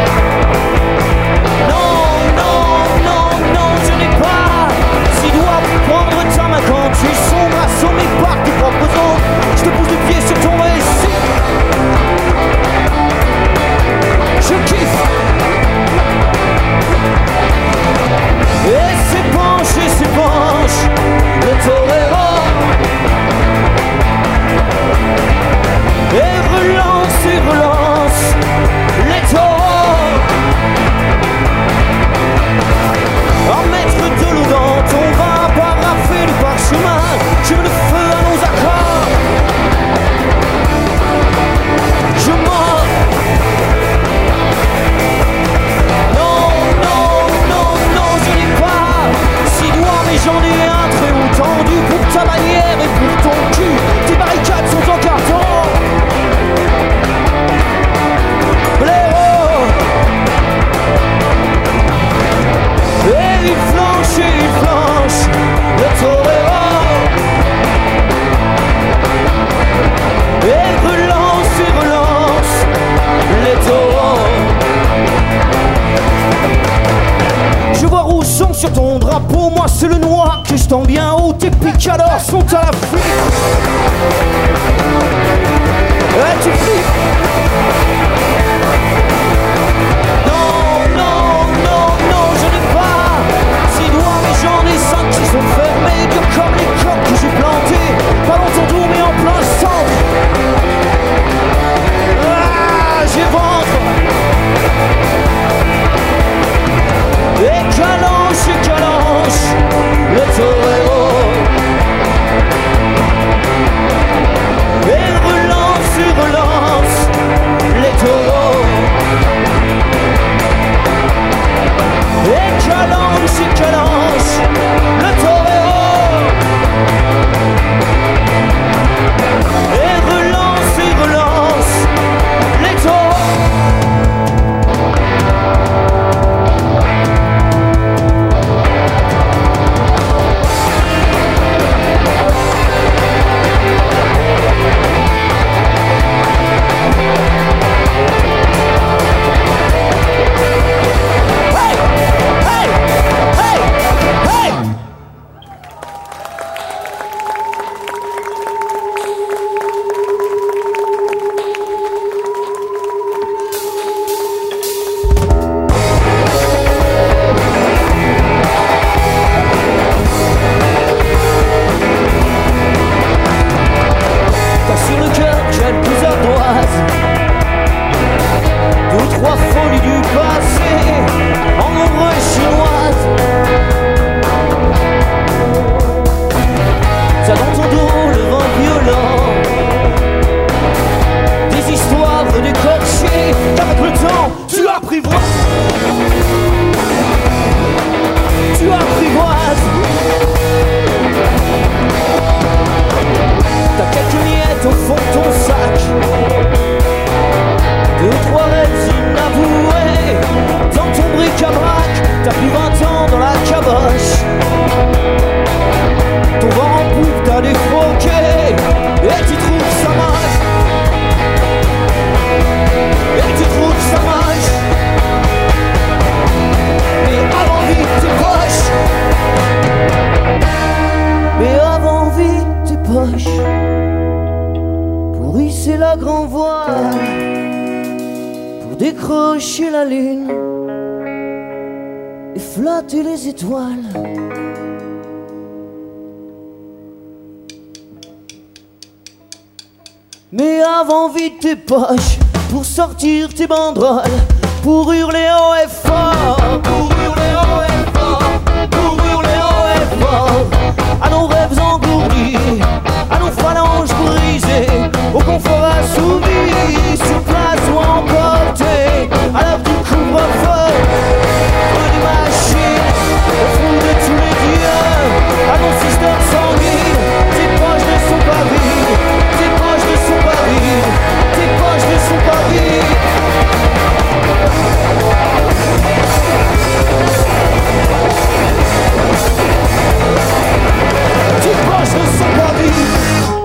Non, non, non, non, je n'ai pas si doigt tends bien haut, tes picadors sont à la fuite. Ouais, tu flippes. Non, non, non, non, je n'ai pas 6 doigts, mais j'en ai 5 qui sont fermés, durs comme les coques que j'ai plantées. Pas dans ton dos, mais en plein centre. Ah, j'ai ventre. Et calanche, le torero. Et relance, les taureaux. Et calanche, le torero. Et relance, les taureaux. Décrocher la lune et flatter les étoiles. Mais avant vite tes poches pour sortir tes banderoles, pour hurler haut et fort, pour hurler haut et fort, pour hurler haut et fort, à nos rêves engourdis, à nos phalanges brisées, au confort assouvi, sur place ou emporté, à l'heure du couvre-feu, feu des machines, au fond de tous les dieux, à nos systèmes sanguines, tes poches ne sont pas vides, tes poches ne sont pas vides, tes poches ne sont pas vides. Tes poches ne sont pas vides.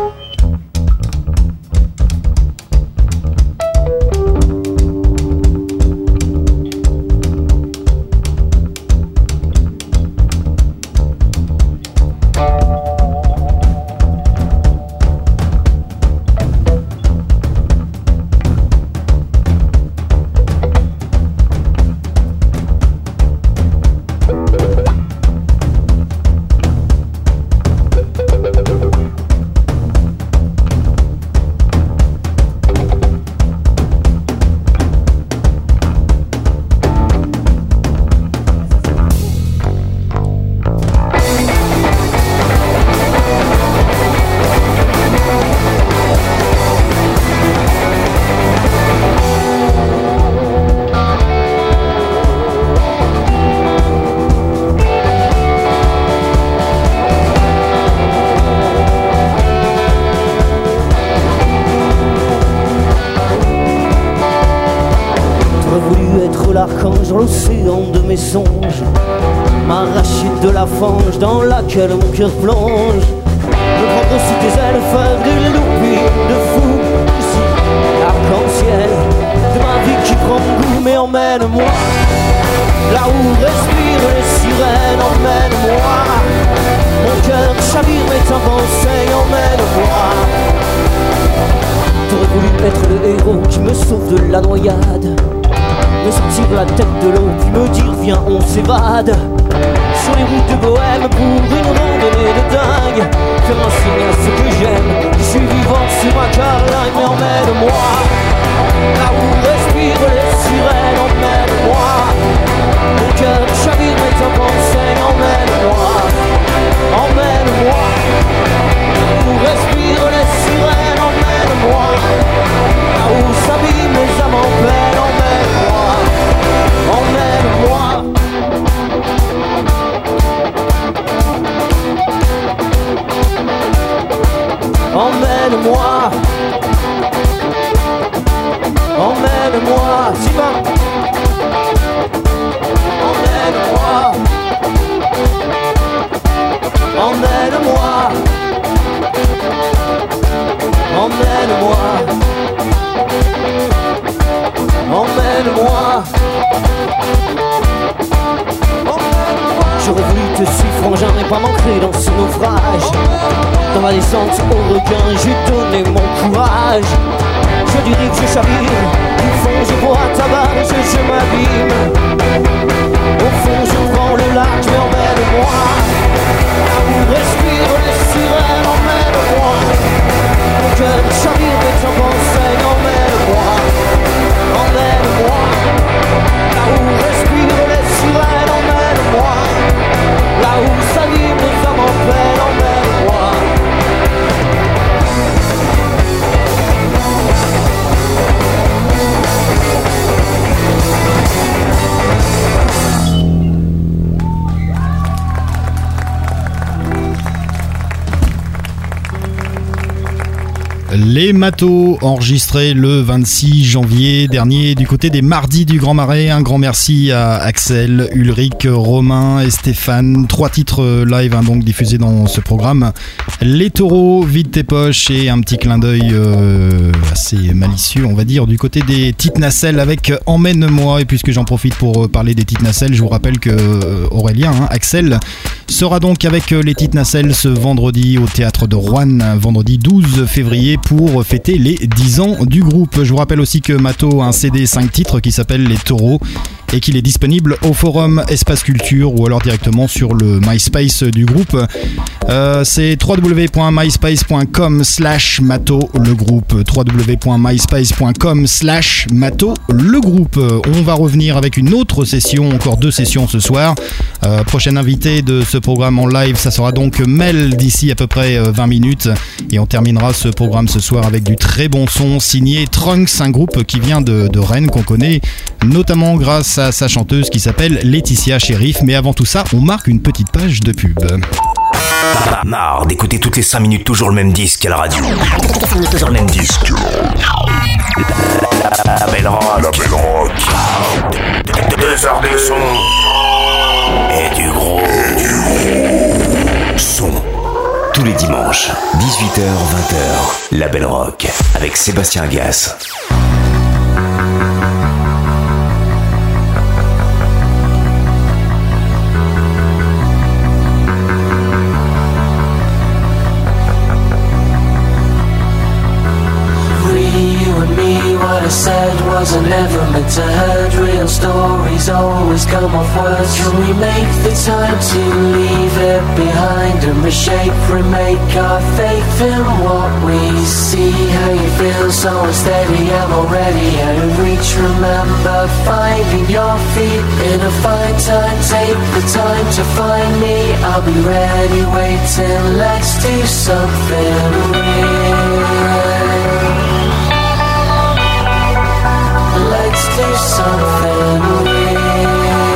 L'archange, l'océan de mes songes, m'arracher de la fange dans laquelle mon cœur plonge, me prendre sous tes ailes, faire des loupés de fou, ici, arc-en-ciel, de ma vie qui prend goût, mais emmène-moi, là où respirent les sirènes, emmène-moi, mon me sauve de la noyade, me sortir la tête de l'eau, puis me dire viens on s'évade. Sur les routes de Bohème pour une randonnée de dingue, faire un signe à ce que j'aime. Je suis vivant sur un carlingue, mais emmène-moi là où respirent les sirènes, emmène-moi. Mon cœur chavire mais ta pensée, emmène-moi, emmène-moi là où respirent les sirènes, emmène-moi. Là où s'abîment les âmes en peine, emmène-moi, emmène-moi. Emmène-moi, emmène-moi, Simon. Emmène-moi, emmène-moi, emmène-moi, emmène-moi. J'aurais voulu te suivre, frangin, et pas m'ancrer dans ce naufrage. Dans ma descente au requin, j'ai donné mon courage. Je dirais que je chavire, au fond je bois ta barge, je m'abîme. Au fond je prends le large, mais emmène-moi là où respirent les sirènes, emmène-moi. Mon cœur chavire, mais t'en pensais, emmène-moi, emmène-moi. Là où respirent les sirènes, emmène-moi. Là où s'animent les âmes en peine, emmène-moi. Les Matos, enregistrés le 26 janvier dernier du côté des Mardis du Grand Marais. Un grand merci à Axel, Ulrich, Romain et Stéphane. 3 titres live donc diffusés dans ce programme. Les taureaux, vide tes poches, et un petit clin d'œil assez malicieux, on va dire, du côté des Petites Nacelles avec Emmène-moi. Et puisque j'en profite pour parler des Petites Nacelles, je vous rappelle que Aurélien, Axel, sera donc avec les Petites Nacelles ce vendredi au théâtre de Rouen, vendredi 12 février, pour fêter les 10 ans du groupe. Je vous rappelle aussi que Mato a un CD 5 titres qui s'appelle Les Taureaux et qu'il est disponible au forum Espace Culture ou alors directement sur le MySpace du groupe. C'est www.myspace.com/Mato le groupe, www.myspace.com/Mato le groupe. On va revenir avec une autre session, encore 2 sessions ce soir. Prochaine invitée de ce programme en live, ça sera donc Mel d'ici à peu près 20 minutes, et on terminera ce programme ce soir avec du très bon son signé Trunks, un groupe qui vient de Rennes, qu'on connaît notamment grâce à sa chanteuse qui s'appelle Laetitia Sheriff. Mais avant tout ça, on marque une petite page de pub. Marre d'écouter toutes les 5 minutes toujours le même disque à la radio. Toujours le même disque. La belle rock. 2 heures de son. Et du gros son. Tous les dimanches, 18h-20h, La Belle Rock, avec Sébastien Gass. What I said wasn't ever meant to hurt. Real stories always come off words. Can we make the time to leave it behind and reshape, remake our faith in what we see? How you feel so unsteady, I'm already out of reach. Remember finding your feet in a fine time. Take the time to find me, I'll be ready waiting. Let's do something real. Let's do something real.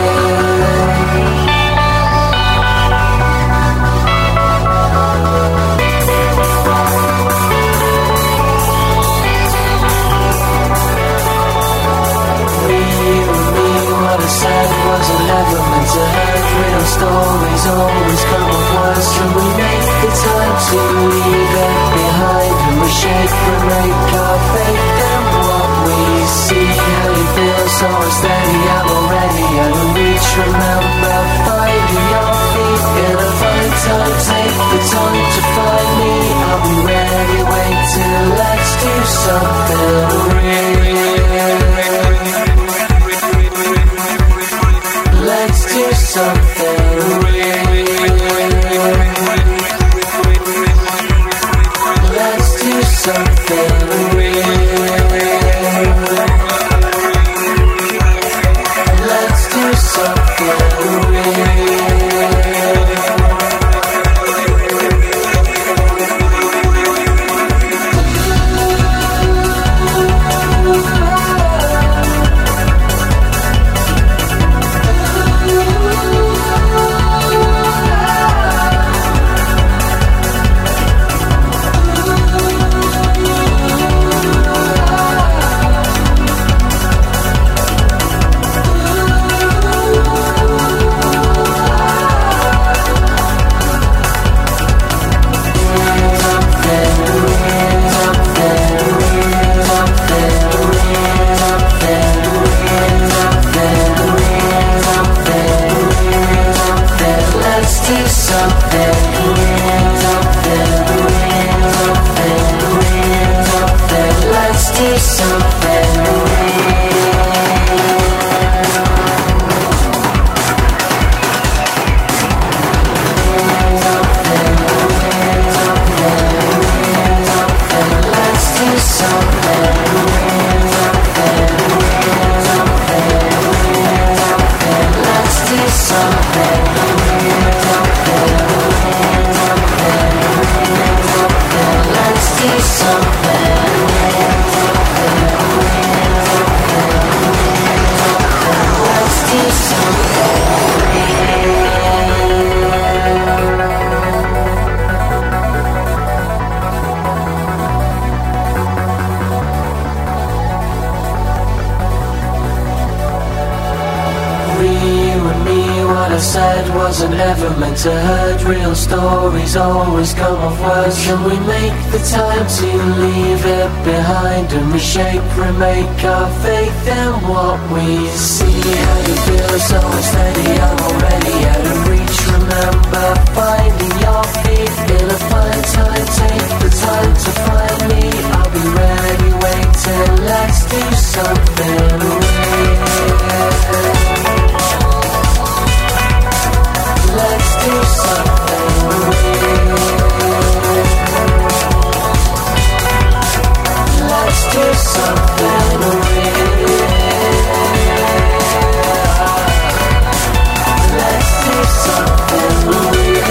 What I said wasn't ever meant to hurt. Real stories always come off worse. Can we make the time to leave it behind and reshape, remake our faith in what we see? How you feel so unsteady, I'm already out of reach. Remember finding your feet in a fine time. Take the time to find me, I'll be ready waiting. Let's do something real. something real. Let's do something real. Wasn't ever meant to hurt. Real stories always come off words. Can we make the time to leave it behind and reshape, remake our faith in what we see? How you feel so steady, I'm already out of reach. Remember finding your feet in a fine time. Take the time to find me, I'll be ready waiting. Let's do something real. Let's do something real. Let's do something real. Let's do something real.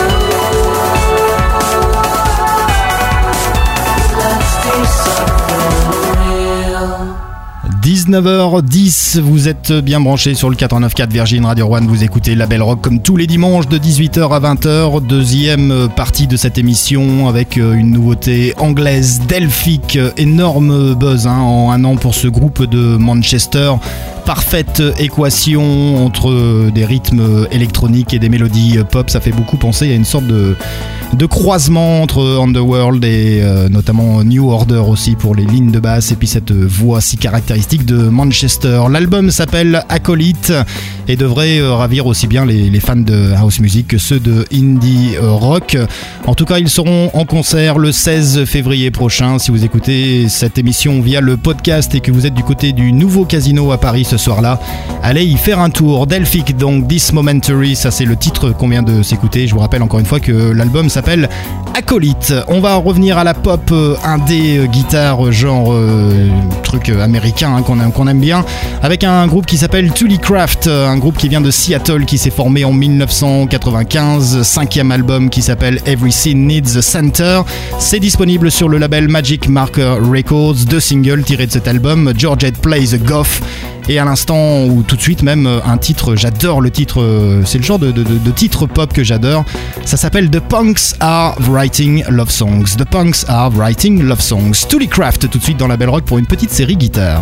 Let's do something real. 19h10, vous êtes bien branchés sur le 89.4 Virgin Radio One, vous écoutez La Belle Rock comme tous les dimanches de 18h à 20h, deuxième partie de cette émission avec une nouveauté anglaise, Delphic, énorme buzz en un an pour ce groupe de Manchester. Parfaite équation entre des rythmes électroniques et des mélodies pop, ça fait beaucoup penser à une sorte de croisement entre Underworld et notamment New Order aussi pour les lignes de basse et puis cette voix si caractéristique de Manchester. L'album s'appelle Acolyte et devrait ravir aussi bien les fans de house music que ceux de indie rock. En tout cas, ils seront en concert le 16 février prochain. Si vous écoutez cette émission via le podcast et que vous êtes du côté du nouveau Casino à Paris ce soir-là, allez y faire un tour. Delphic, donc This Momentary, ça c'est le titre qu'on vient de s'écouter. Je vous rappelle encore une fois que l'album s'appelle Acolyte. On va revenir à la pop indé guitare genre truc américain qu'on aime bien, avec un groupe qui s'appelle Tullycraft, un groupe qui vient de Seattle qui s'est formé en 1995, cinquième album qui s'appelle Everything Needs a Center. C'est disponible sur le label Magic Marker Records. 2 singles tirés de cet album, Georgette Plays a Goth et à l'instant ou tout de suite même un titre, j'adore le titre, c'est le genre de titre pop que j'adore, ça s'appelle The Punks Are Writing Love Songs. The Punks Are Writing Love Songs. Tullycraft tout de suite dans la Belle Rock pour une petite série guitare.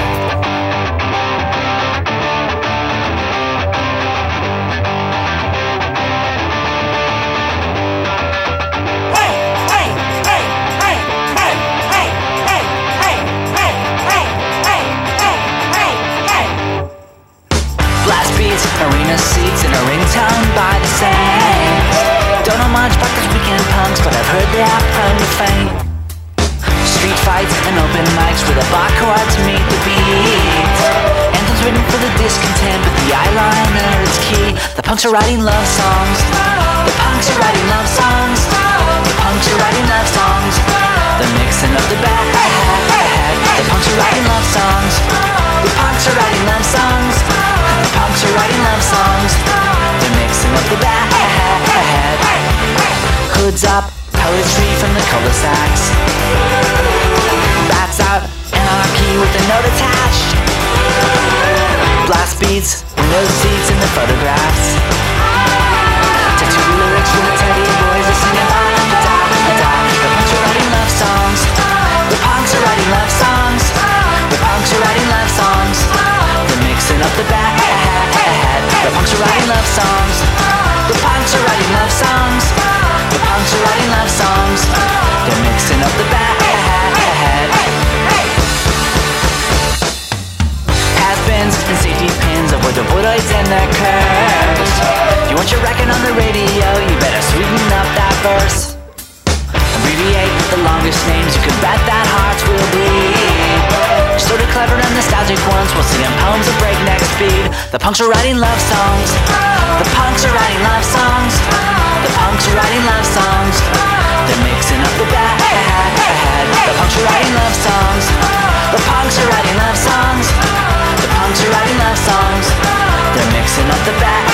Arena seats in a ringtone by the sands. Don't know much about those weekend punks, but I've heard they are prone to faint. Street fights and open mics with a bar to meet the beat. Anthems written for the discontent, but the eyeliner is key. The punks are writing love songs. The punks are writing love songs. The punks are writing love songs. The mixing of the band Hoods up, poetry from the cul-de-sacs. Bats out, anarchy with a note attached. Blast beats, window seats in the photographs. Tattoo lyrics from the teddy boys are singing ba-da-da-da. The punks are writing love songs. The punks are writing love songs. The punks are writing love songs. They're mixing up the bad. The punks are writing love songs. The punks are writing love songs. The punks are writing love songs. They're mixing up the bad. Has-beens and safety pins avoid the voidoids and their curves. If you want your record on the radio, you better sweeten up that verse. Abbreviate the longest names, you can bet that hearts will bleed. Sort of clever and nostalgic ones will sing in poems at breakneck speed. The punks are writing love songs. The punks are writing love songs. The punks are writing love songs. They're mixing up the bad. The punks are writing love songs. The punks are writing love songs. The punks are writing love songs. They're mixing up the bad.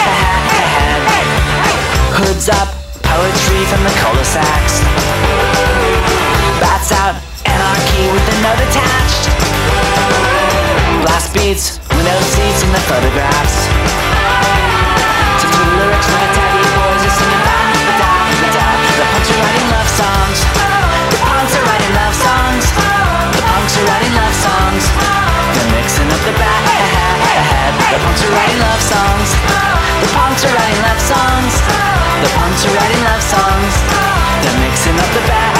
Hoods up, poetry from the cul-de-sacs. Bats out, anarchy with a note attached. Blast beats, window seats in the photographs. Tattoo lyrics from the teddy boys are singing ba-da-da-da. The punks are writing love songs. The punks are writing love songs. The punks are writing love songs. They're mixing up the bad. The punks are writing love songs. The punks are writing love songs. The punks are writing love songs. They're mixing up the bad.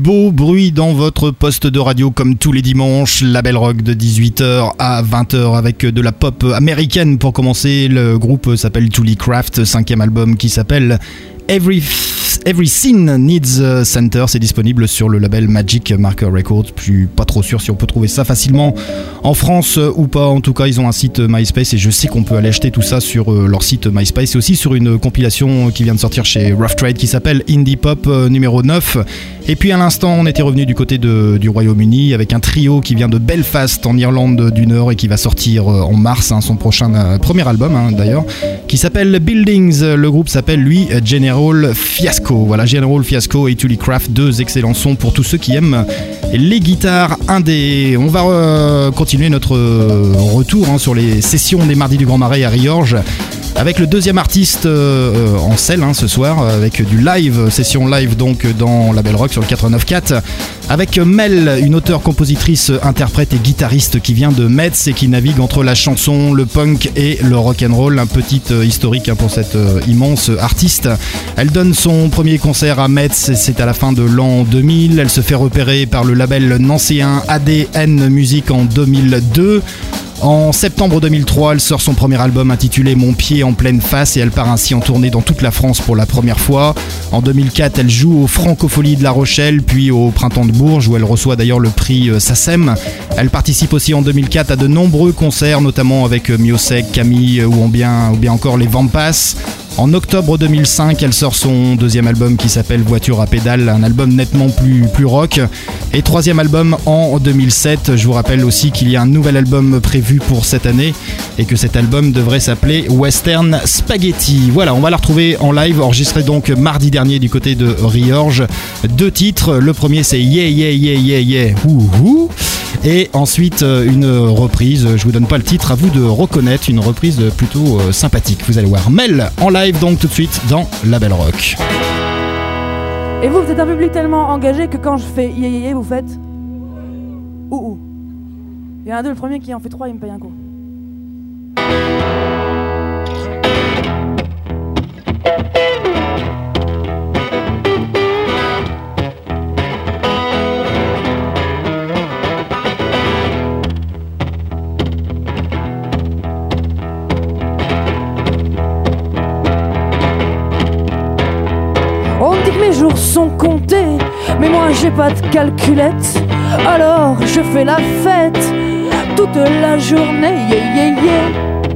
beau bruit dans votre poste de radio comme tous les dimanches. Label Rock de 18h à 20h avec de la pop américaine pour commencer. Le groupe s'appelle Tully Craft, 5e album qui s'appelle Every Scene Needs a Center. C'est disponible sur le label Magic Marker Records. Je suis pas trop sûr si on peut trouver ça facilement en France ou pas. En tout cas, ils ont un site MySpace et je sais qu'on peut aller acheter tout ça sur leur site MySpace et aussi sur une compilation qui vient de sortir chez Rough Trade qui s'appelle Indie Pop numéro 9. Et puis à l'instant, on était revenu du côté du Royaume-Uni avec un trio qui vient de Belfast en Irlande du Nord et qui va sortir en mars son premier album d'ailleurs, qui s'appelle Buildings. Le groupe s'appelle lui General Fiasco. Voilà, General Fiasco et Tully Craft, deux excellents sons pour tous ceux qui aiment les guitares indé. On va continuer notre retour sur les sessions des Mardis du Grand Marais à Riorges avec le deuxième artiste en selle ce soir, avec du live, session live donc dans Label Rock sur le 89.4, avec Mel, une auteure, compositrice, interprète et guitariste qui vient de Metz et qui navigue entre la chanson, le punk et le rock'n'roll. Un petit historique pour cette immense artiste. Elle donne son premier concert à Metz, c'est à la fin de l'an 2000. Elle se fait repérer par le label nancéen ADN Music en 2002. En septembre 2003, elle sort son premier album intitulé Mon pied en pleine face et elle part ainsi en tournée dans toute la France pour la première fois. En 2004, elle joue aux Francopholies de La Rochelle, puis au Printemps de Bourges où elle reçoit d'ailleurs le prix SACEM. Elle participe aussi en 2004 à de nombreux concerts, notamment avec Miosek, Camille ou bien encore les Vampas. En octobre 2005, elle sort son deuxième album qui s'appelle Voiture à pédale, un album nettement plus rock. Et troisième album en 2007. Je vous rappelle aussi qu'il y a un nouvel album prévu pour cette année et que cet album devrait s'appeler Western Spaghetti. Voilà, on va la retrouver en live, enregistré donc mardi dernier du côté de Riorges. 2 titres, le premier c'est Yeah Yeah Yeah Yeah Yeah Ouhou. Et ensuite une reprise, je vous donne pas le titre, à vous de reconnaître, une reprise plutôt sympathique. Vous allez voir Mel en live donc tout de suite dans Label Rock. Et vous êtes un public tellement engagé que quand je fais yé vous faites ouh. Il y en a 2, le premier qui en fait 3, il me paye un coup. Mes jours sont comptés, mais moi j'ai pas de calculette. Alors je fais la fête toute la journée. Yeah yeah yeah.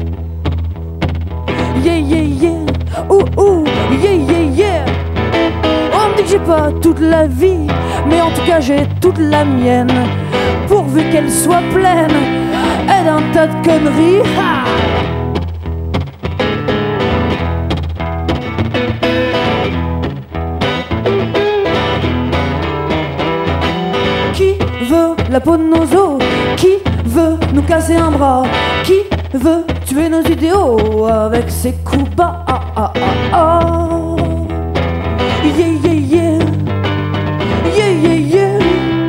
Yeah yeah yeah. Ouh ouh. Yeah yeah yeah. On me dit que j'ai pas toute la vie, mais en tout cas j'ai toute la mienne, pourvu qu'elle soit pleine et d'un tas de conneries. Ha! La peau de nos os, qui veut nous casser un bras, qui veut tuer nos idéaux avec ses coups bas. Ah ah ah ah. Yeah yeah yeah. Yeah yeah yeah.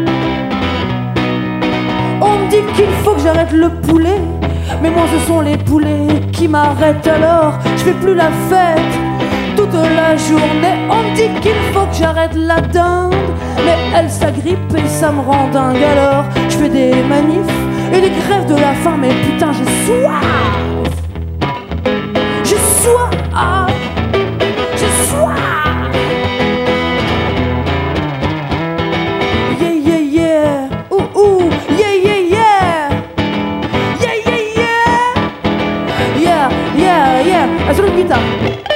On me dit qu'il faut que j'arrête le poulet, mais moi ce sont les poulets qui m'arrêtent. Alors je fais plus la fête toute la journée. On me dit qu'il faut que j'arrête la dinde, mais elle s'agrippe et ça me rend dingue. Alors je fais des manifs et des grèves de la faim, mais putain j'ai soif. J'ai soif. J'ai soif. Yeah yeah yeah. Ouh ouh. Yeah yeah yeah. Yeah yeah yeah. Yeah yeah yeah. Sur le guitare.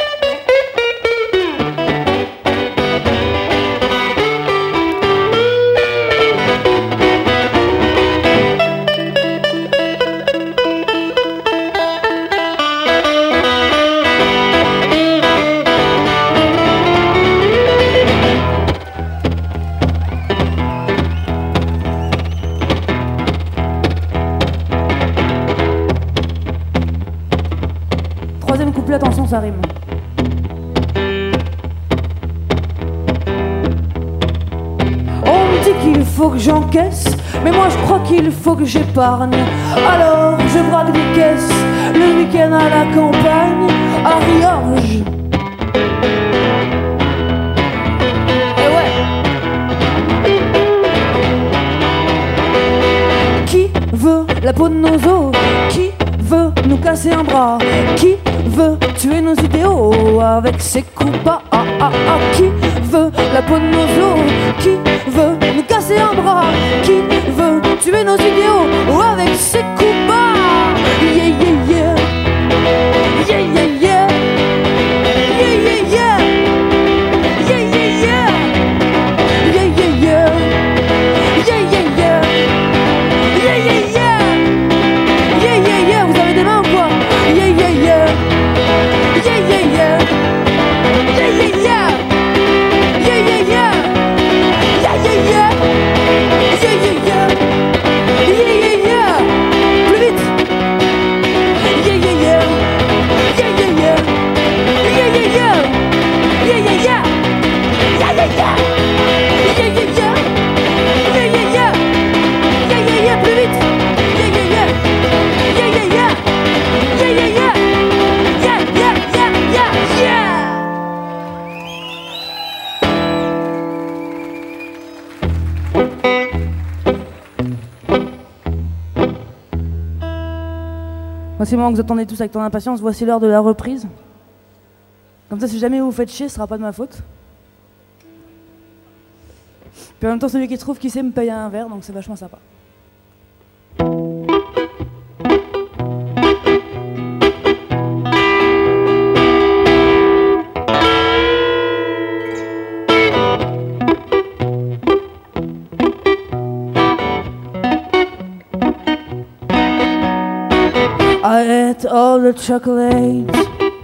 Attention, ça rime. On me dit qu'il faut que j'encaisse, mais moi je crois qu'il faut que j'épargne. Alors je braque des caisses le week-end à la campagne, à Riorges. Et ouais. Qui veut tuer nos idéaux avec ses coups bas? Qui veut la peau de nos os? Qui veut nous casser un bras? Qui veut tuer nos idéaux avec ses coups bas? Yeah, yeah, yeah. Yeah, yeah, yeah. Yeah, yeah, yeah. Yeah, yeah, yeah. Yeah, yeah, yeah. Yeah, yeah, yeah. Yeah, yeah, yeah. Yeah, yeah, yeah. Vous avez des mains ou quoi? Yeah, yeah, yeah. Yeah, yeah, yeah. Yeah, yeah, yeah. Yeah, yeah, yeah. Yeah, yeah, yeah. Yeah, yeah, yeah. Yeah, yeah, yeah. Plus vite. Yeah, yeah, yeah. Yeah, yeah, yeah. Yeah, yeah, yeah. Yeah, yeah, yeah. Yeah, yeah, yeah. Yeah, yeah, yeah. Yeah, yeah, yeah. Yeah, yeah, yeah. Plus vite. Yeah, yeah, yeah. Yeah, yeah, yeah. Yeah, yeah, yeah. Yeah, yeah, yeah, yeah, yeah. Voici le moment que vous attendez tous avec tant d'impatience. Voici l'heure de la reprise. Comme ça, si jamais vous vous faites chier, ce sera pas de ma faute. Puis en même temps, celui qui trouve qui sait me paye un verre, donc c'est vachement sympa. I ate all the chocolates,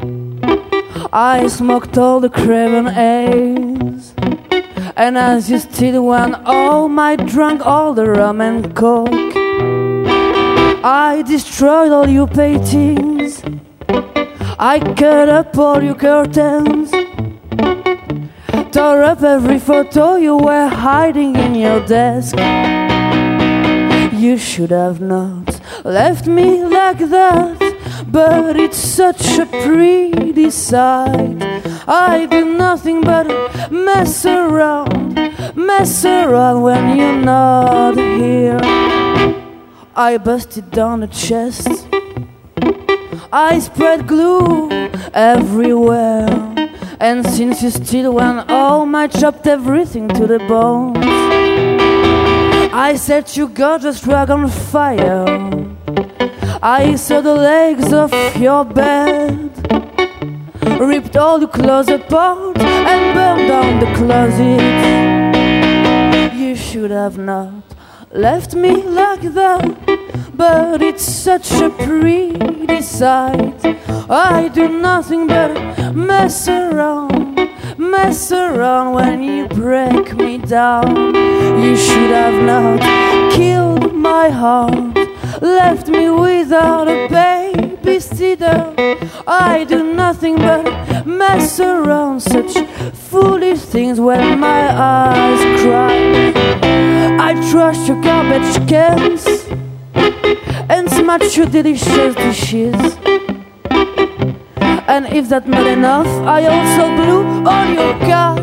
I smoked all the craven eggs, and as you still went all my drunk all the rum and coke, I destroyed all your paintings, I cut up all your curtains, tore up every photo you were hiding in your desk. You should have not left me like that, but it's such a pretty sight. I do nothing but mess around when you're not here. I busted down the chest, I spread glue everywhere, and since you still went home, I chopped everything to the bones. I set your gorgeous rug on fire, I saw the legs of your bed, ripped all the clothes apart and burned down the closet. You should have not left me like that, but it's such a pretty sight. I do nothing but mess around when you break me down. You should have not killed my heart, left me without a babysitter. I do nothing but mess around, such foolish things when my eyes cry. I trash your garbage cans and smash your delicious dishes, and if that's not enough, I also blew all your cash.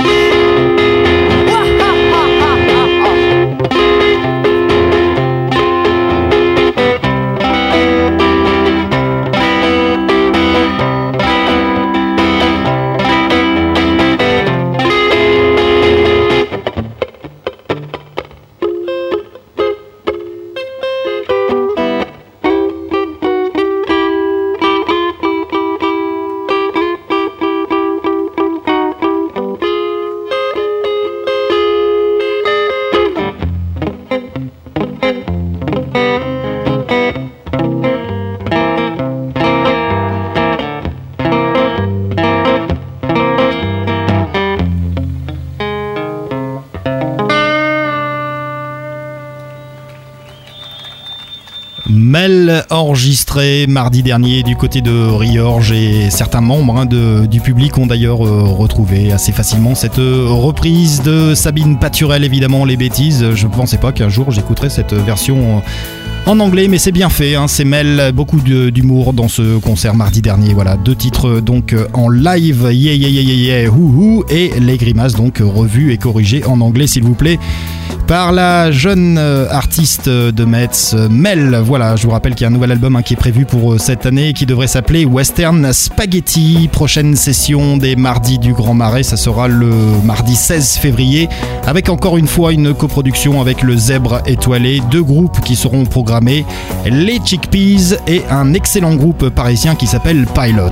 Enregistré mardi dernier du côté de Riorges, et certains membres du public ont d'ailleurs retrouvé assez facilement cette reprise de Sabine Paturel, évidemment, Les Bêtises. Je ne pensais pas qu'un jour j'écouterais cette version en anglais, mais c'est bien fait, hein, c'est mêle beaucoup d'humour dans ce concert mardi dernier. Voilà, 2 titres donc en live, yeah yeah yeah yeah yeah, hou, et les grimaces donc revues et corrigées en anglais, s'il vous plaît, par la jeune artiste de Metz, Mel. Voilà, je vous rappelle qu'il y a un nouvel album qui est prévu pour cette année qui devrait s'appeler Western Spaghetti. Prochaine session des mardis du Grand Marais, ça sera le mardi 16 février, avec encore une fois une coproduction avec le Zèbre Étoilé. 2 groupes qui seront programmés, les Chickpeas et un excellent groupe parisien qui s'appelle Pilot.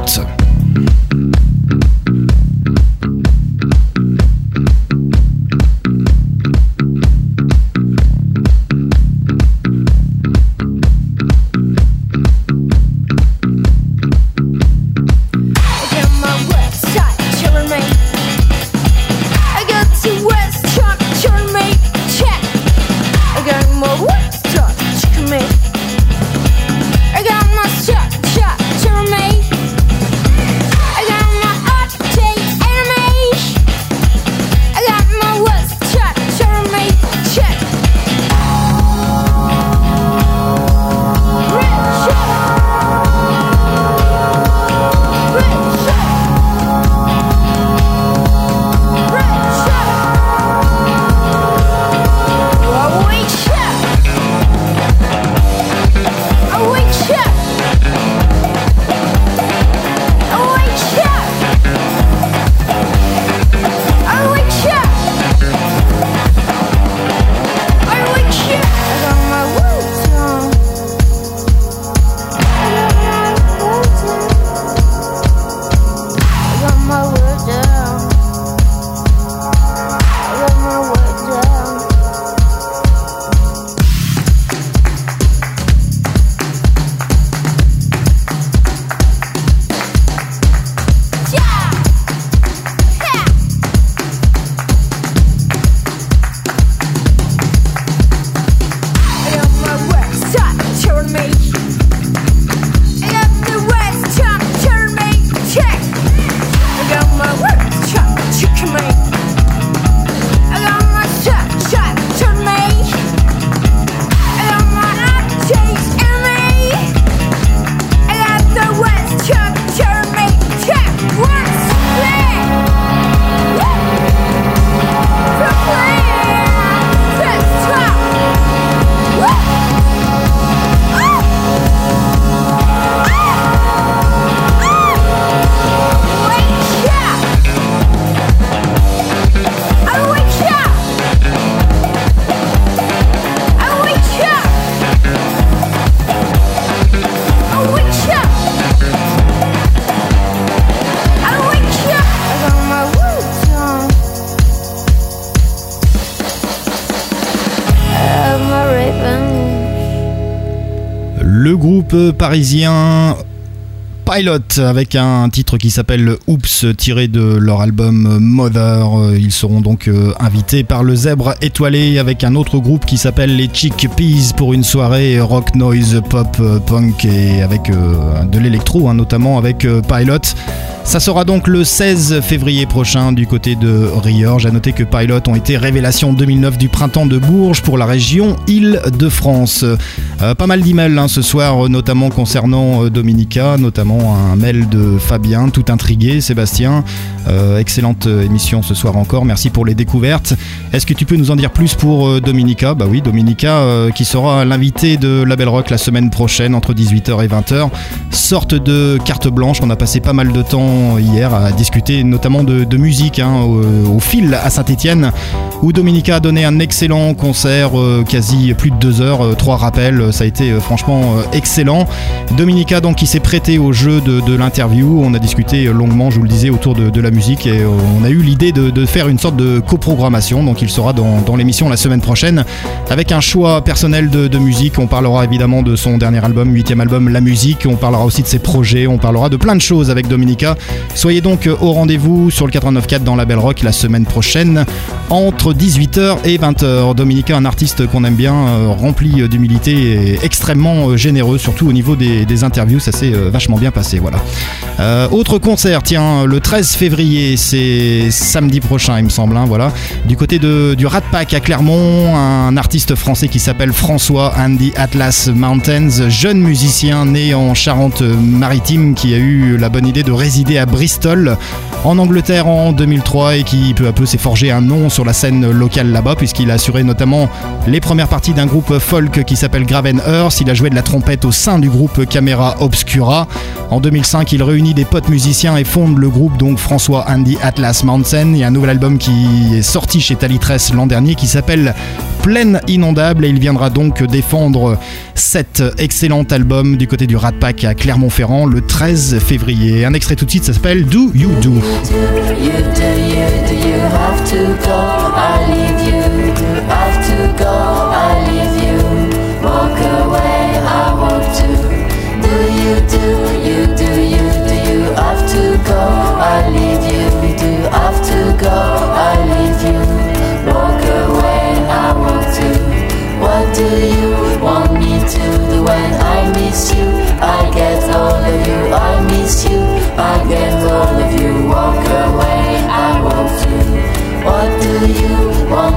Le groupe parisien Pilot avec un titre qui s'appelle Oops, tiré de leur album Mother. Ils seront donc invités par le Zèbre Étoilé avec un autre groupe qui s'appelle les Chickpeas pour une soirée rock, noise, pop, punk et avec de l'électro, hein, notamment avec Pilot. Ça sera donc le 16 février prochain du côté de Riorges. À noter que Pilot ont été révélation 2009 du printemps de Bourges pour la région Île-de-France. Pas mal d'emails ce soir, notamment concernant Dominica, notamment un mail de Fabien, tout intrigué. Sébastien, excellente émission ce soir encore, merci pour les découvertes. Est-ce que tu peux nous en dire plus pour Dominica ? Bah oui, Dominica qui sera l'invité de La Belle Rock la semaine prochaine entre 18h et 20h. Sorte de carte blanche, on a passé pas mal de temps hier à discuter notamment de musique au fil à Saint-Étienne, où Dominica a donné un excellent concert, quasi plus de 2 heures, 3 rappels, ça a été franchement excellent. Dominica donc qui s'est prêté au jeu de l'interview, on a discuté longuement, je vous le disais, autour de la musique et on a eu l'idée de faire une sorte de coprogrammation, donc il sera dans l'émission la semaine prochaine avec un choix personnel de musique. On parlera évidemment de son dernier album, 8e album, La Musique, on parlera aussi de ses projets, on parlera de plein de choses avec Dominica. Soyez donc au rendez-vous sur le 89.4 dans La Belle Rock la semaine prochaine entre entre 18h et 20h. Dominica, un artiste qu'on aime bien, rempli d'humilité et extrêmement généreux, surtout au niveau des interviews, ça s'est vachement bien passé. Voilà. Autre concert, tiens, le 13 février, c'est samedi prochain, il me semble. Voilà. Du côté du Rat Pack à Clermont, un artiste français qui s'appelle François and the Atlas Mountains, jeune musicien né en Charente-Maritime qui a eu la bonne idée de résider à Bristol en Angleterre en 2003 et qui peu à peu s'est forgé un nom sur la scène locale là-bas puisqu'il a assuré notamment les premières parties d'un groupe folk qui s'appelle Graven Earth. Il a joué de la trompette au sein du groupe Camera Obscura. En 2005, il réunit des potes musiciens et fonde le groupe donc François and the Atlas Mountains. Il y a un nouvel album qui est sorti chez Talitress l'an dernier qui s'appelle Plaine Inondable et il viendra donc défendre cet excellent album du côté du Rat Pack à Clermont-Ferrand le 13 février. Un extrait tout de suite, ça s'appelle Do You Do. Do you have to go? I leave you. Do you have to go? I leave you. Walk away, I want to. Do you have to go? I leave you. Do you have to go? I leave you. Walk away, I want to. What do you want me to do when I miss you? I get all of you, I miss you, I get all of you. Walk away, I want to. What do you want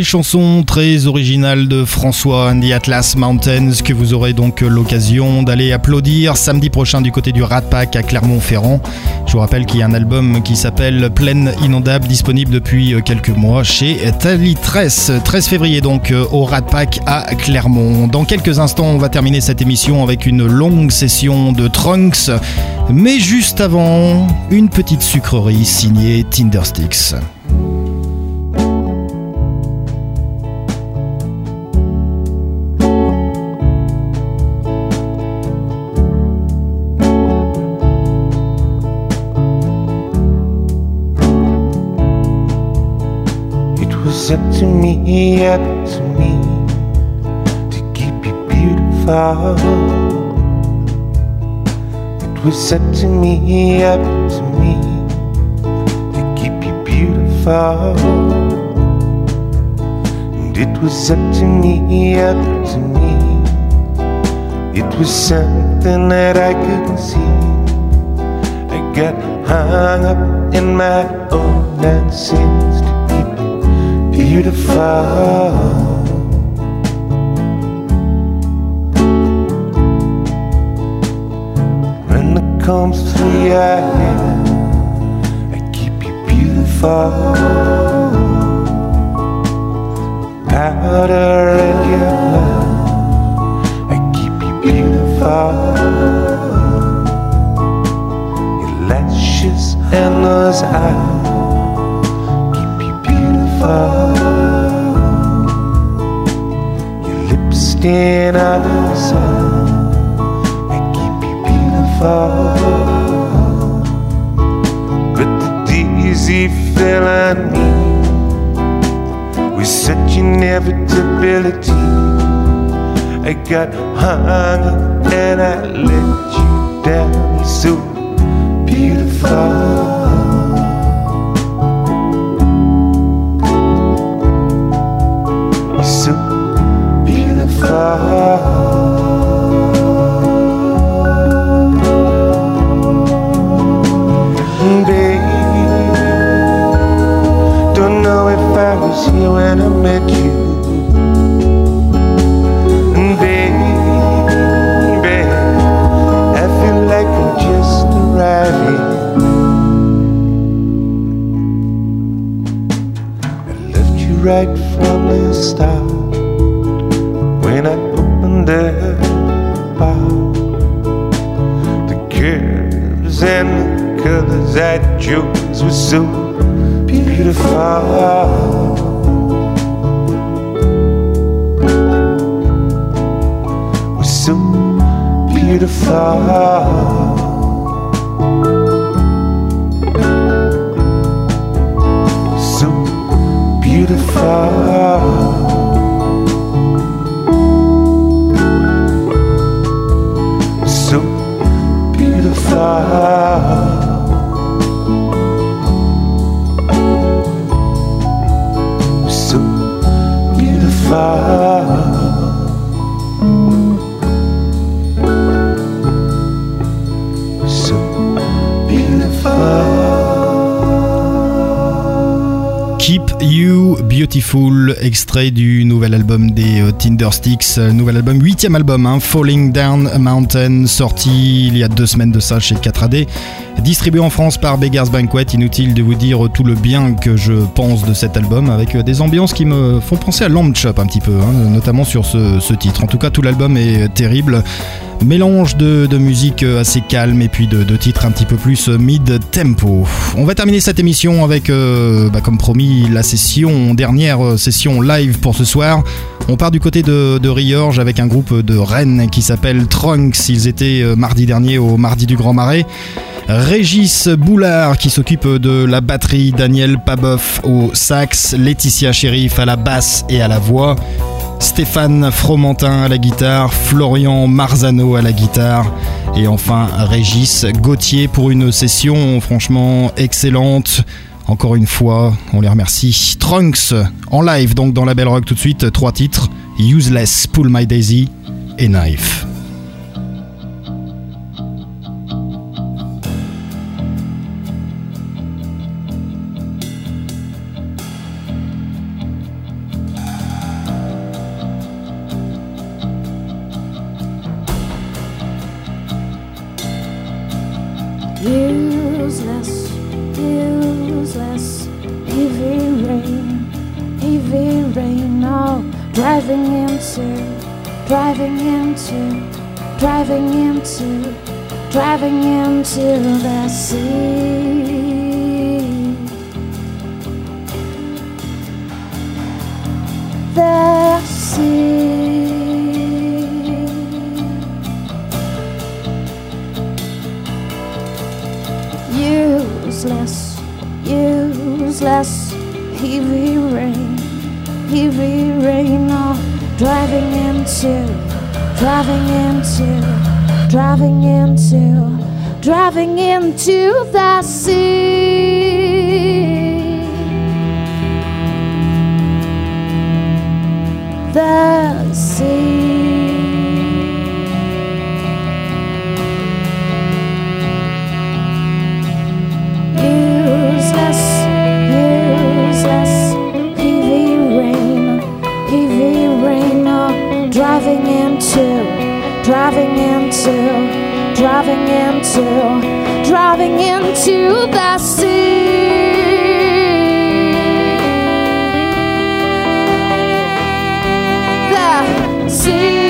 chanson très originale de François and the Atlas Mountains que vous aurez donc l'occasion d'aller applaudir samedi prochain du côté du Rat Pack à Clermont-Ferrand. Je vous rappelle qu'il y a un album qui s'appelle Plaine Inondable disponible depuis quelques mois chez Talitress. 13 février donc au Rat Pack à Clermont. Dans quelques instants, on va terminer cette émission avec une longue session de Trunks. Mais juste avant, une petite sucrerie signée Tindersticks. Up to me to keep you beautiful. It was up to me to keep you beautiful. And it was up to me. It was something that I couldn't see. I got hung up in my own nonsense to keep you beautiful. When it comes through your hair, I keep you beautiful. Powder in your blood, I keep you beautiful. Your lashes and those eyes keep you beautiful. Your lipstick on the side, I keep you beautiful. But the daisy fell on me with such inevitability. I got hung up and I let you down. You're so beautiful. So beautiful. Baby, don't know if I was here when I met you. Baby, I feel like I'm just arriving. I loved you right from the start. When I opened the bar, the curves and the colors I chose were so beautiful. Were so beautiful. So beautiful. So beautiful. So beautiful. So beautiful. Keep You Beautiful, extrait du nouvel album des Tindersticks, nouvel album, 8e album, Falling Down a Mountain, sorti il y a 2 semaines de ça chez 4AD, distribué en France par Beggars Banquet. Inutile de vous dire tout le bien que je pense de cet album, avec des ambiances qui me font penser à Lamb Chop un petit peu, notamment sur ce titre. En tout cas, tout l'album est terrible. Mélange de musique assez calme et puis de titres un petit peu plus mid-tempo. On va terminer cette émission avec, comme promis, la dernière session live pour ce soir. On part du côté de Riorges avec un groupe de Rennes qui s'appelle Trunks. Ils étaient mardi dernier au Mardi du Grand Marais. Régis Boulard qui s'occupe de la batterie, Daniel Paboff au sax, Laetitia Sheriff à la basse et à la voix, Stéphane Fromentin à la guitare, Florian Marzano à la guitare et enfin Régis Gauthier pour une session franchement excellente. Encore une fois, on les remercie. Trunks en live donc dans la Belle Rock tout de suite, 3 titres, Useless, Pull My Daisy et Knife. useless, useless. Heavy rain, oh, driving into the sea. The sea. Useless, useless. Heavy rain, oh, driving into the sea. The sea. Useless, useless. Heavy rain, oh, driving into the sea. The sea.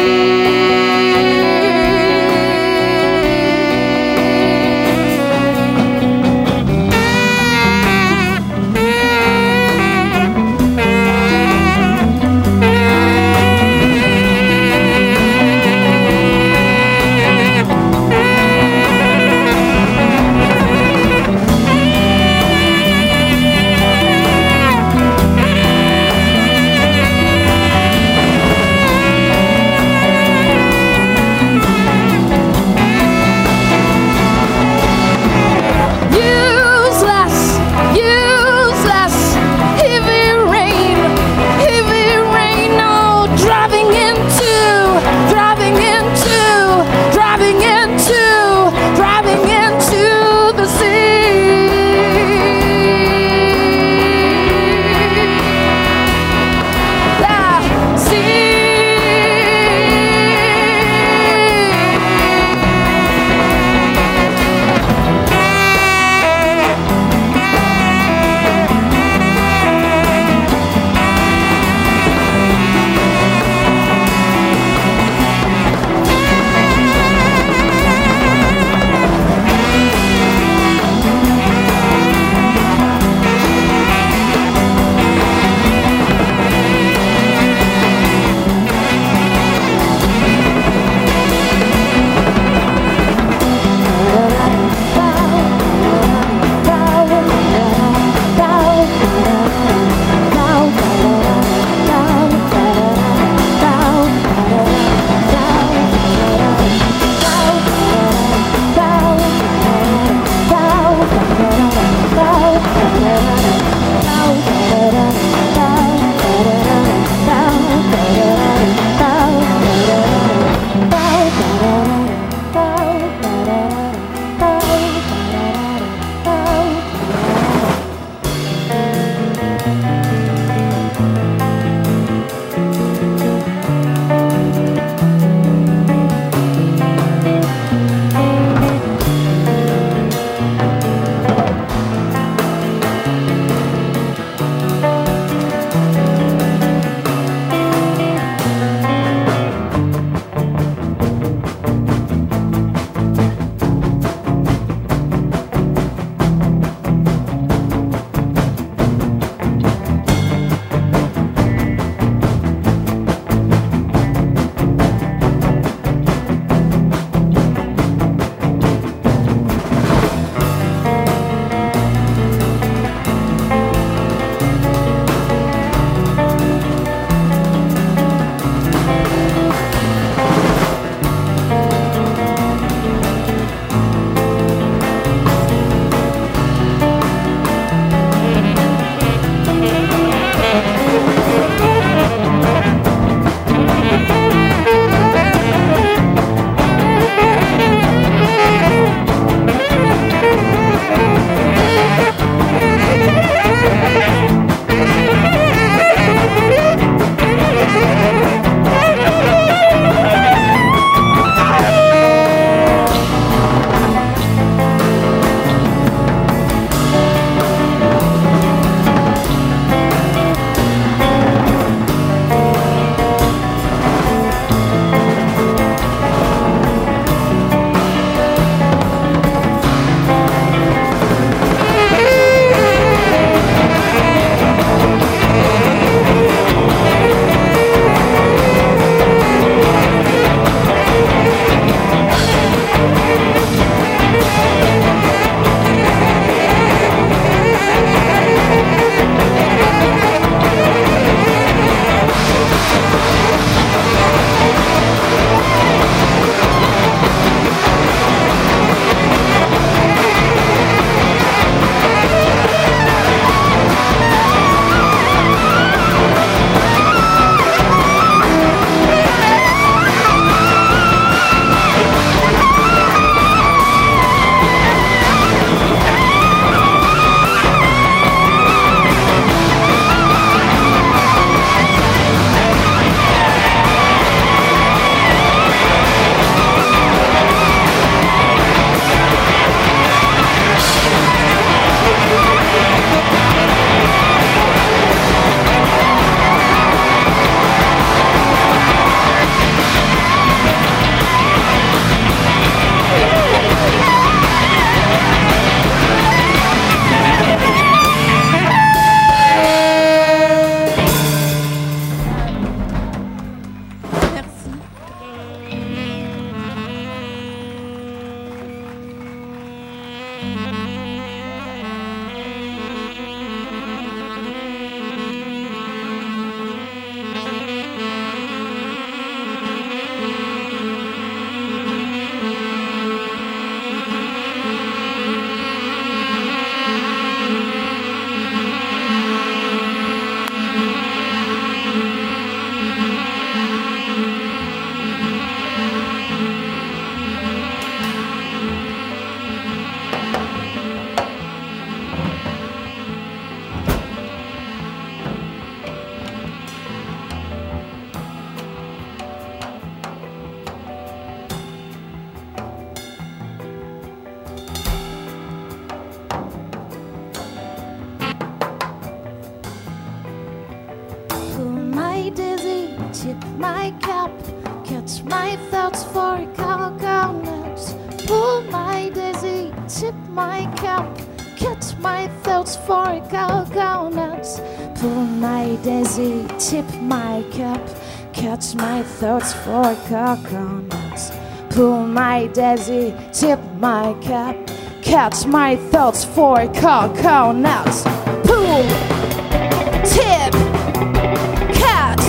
tip my cap, catch my thoughts for coconuts. Pull my daisy, tip my cap, catch my thoughts for coconuts. Pull my daisy, tip my cap, catch my thoughts for coconuts. Pull my daisy, tip my cap, catch my thoughts for coconuts. Pull, tip, cat.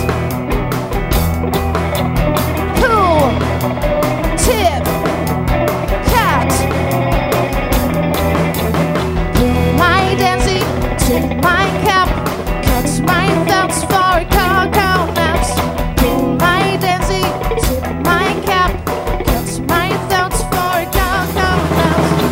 Pull, tip, cat. Pull my daisy, tip my cap, catch my thoughts for coconuts. Pull my daisy, tip my cap, catch my thoughts for coconuts.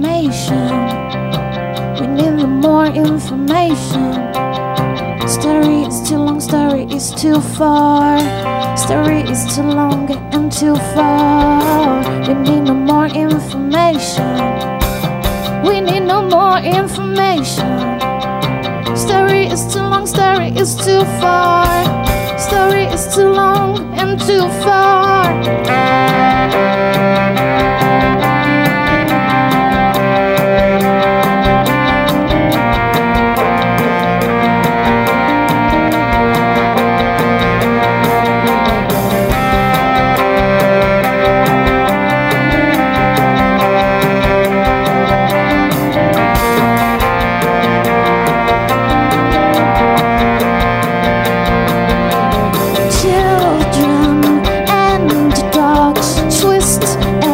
information. We need more information. Story is too long, story is too far. Story is too long and too far. We need no more information. We need no more information. Story is too long, story is too far. Story is too long and too far. Children and dogs twist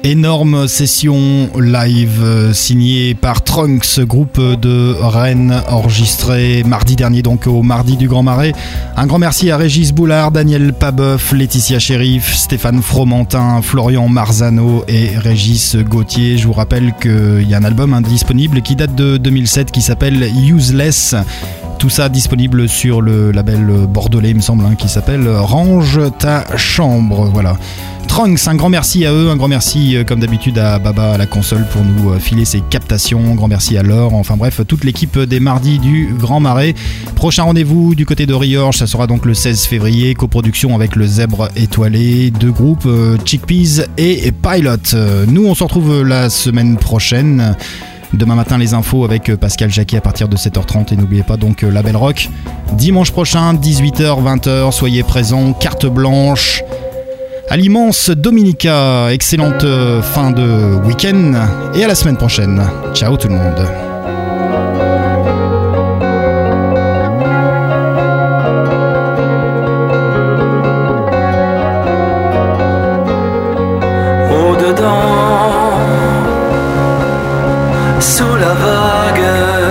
Énorme session live signée par Trunks, groupe de Rennes, enregistré mardi dernier, donc au Mardi du Grand Marais. Un grand merci à Régis Boulard, Daniel Pabeuf, Laetitia Chérif, Stéphane Fromentin, Florian Marzano et Régis Gauthier. Je vous rappelle qu'il y a un album disponible qui date de 2007 qui s'appelle Useless. Tout ça disponible sur le label bordelais, il me semble, qui s'appelle Range ta chambre. Voilà. Trunks, un grand merci à eux, un grand merci comme d'habitude à Baba à la console pour nous filer ses captations, un grand merci à Laure, enfin bref, toute l'équipe des Mardis du Grand Marais. Prochain rendez-vous du côté de Riorges, ça sera donc le 16 février, coproduction avec le Zèbre Étoilé, deux groupes, Chickpeas et Pilot. Nous on se retrouve la semaine prochaine. Demain matin, les infos avec Pascal Jacquet à partir de 7h30. Et n'oubliez pas donc La Belle Rock. Dimanche prochain, 18h, 20h. Soyez présents, carte blanche. À l'immense Dominica. Excellente fin de week-end. Et à la semaine prochaine. Ciao tout le monde. Sous la vague,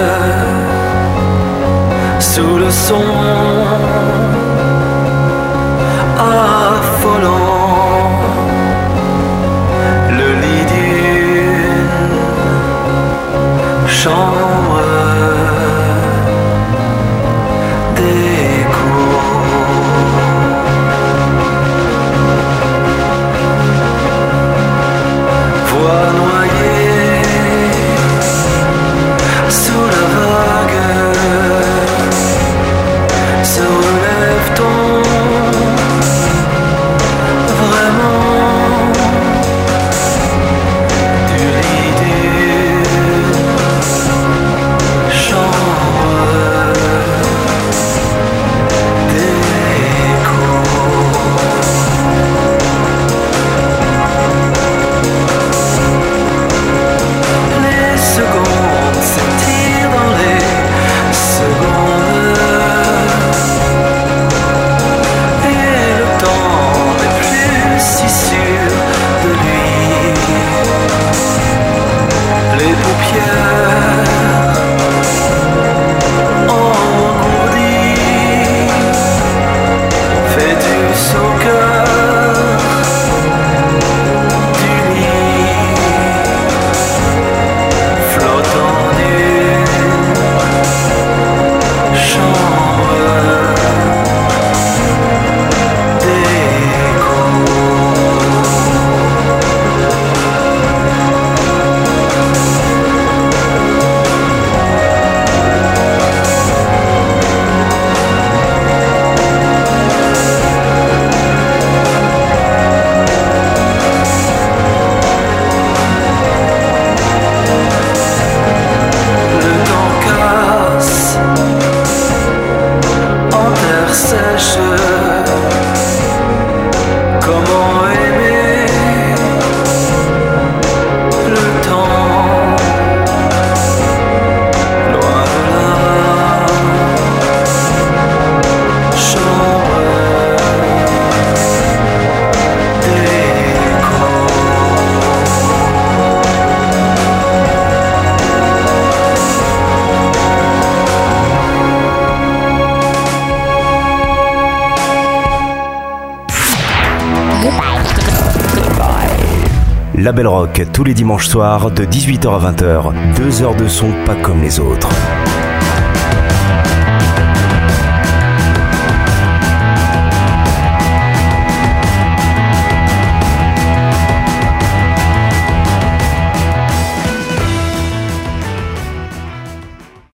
sous le son affolant, le lit d'une chambre d'écho. Voix noyée sous la vague, se relève-t-on vraiment du lit d'une chambre d'écho? Les secondes s'étirent dans les secondes, et le temps n'est plus si sûr de lui. Les paupières engourdies, fais-tu au cœur du lit, flottant d'une chambre d'écho. Le temps casse en terre sèche. Comment aimer le temps loin de la chambre d'écho? La Belle Rock, tous les dimanches soirs de 18h à 20h. 2 heures de son pas comme les autres.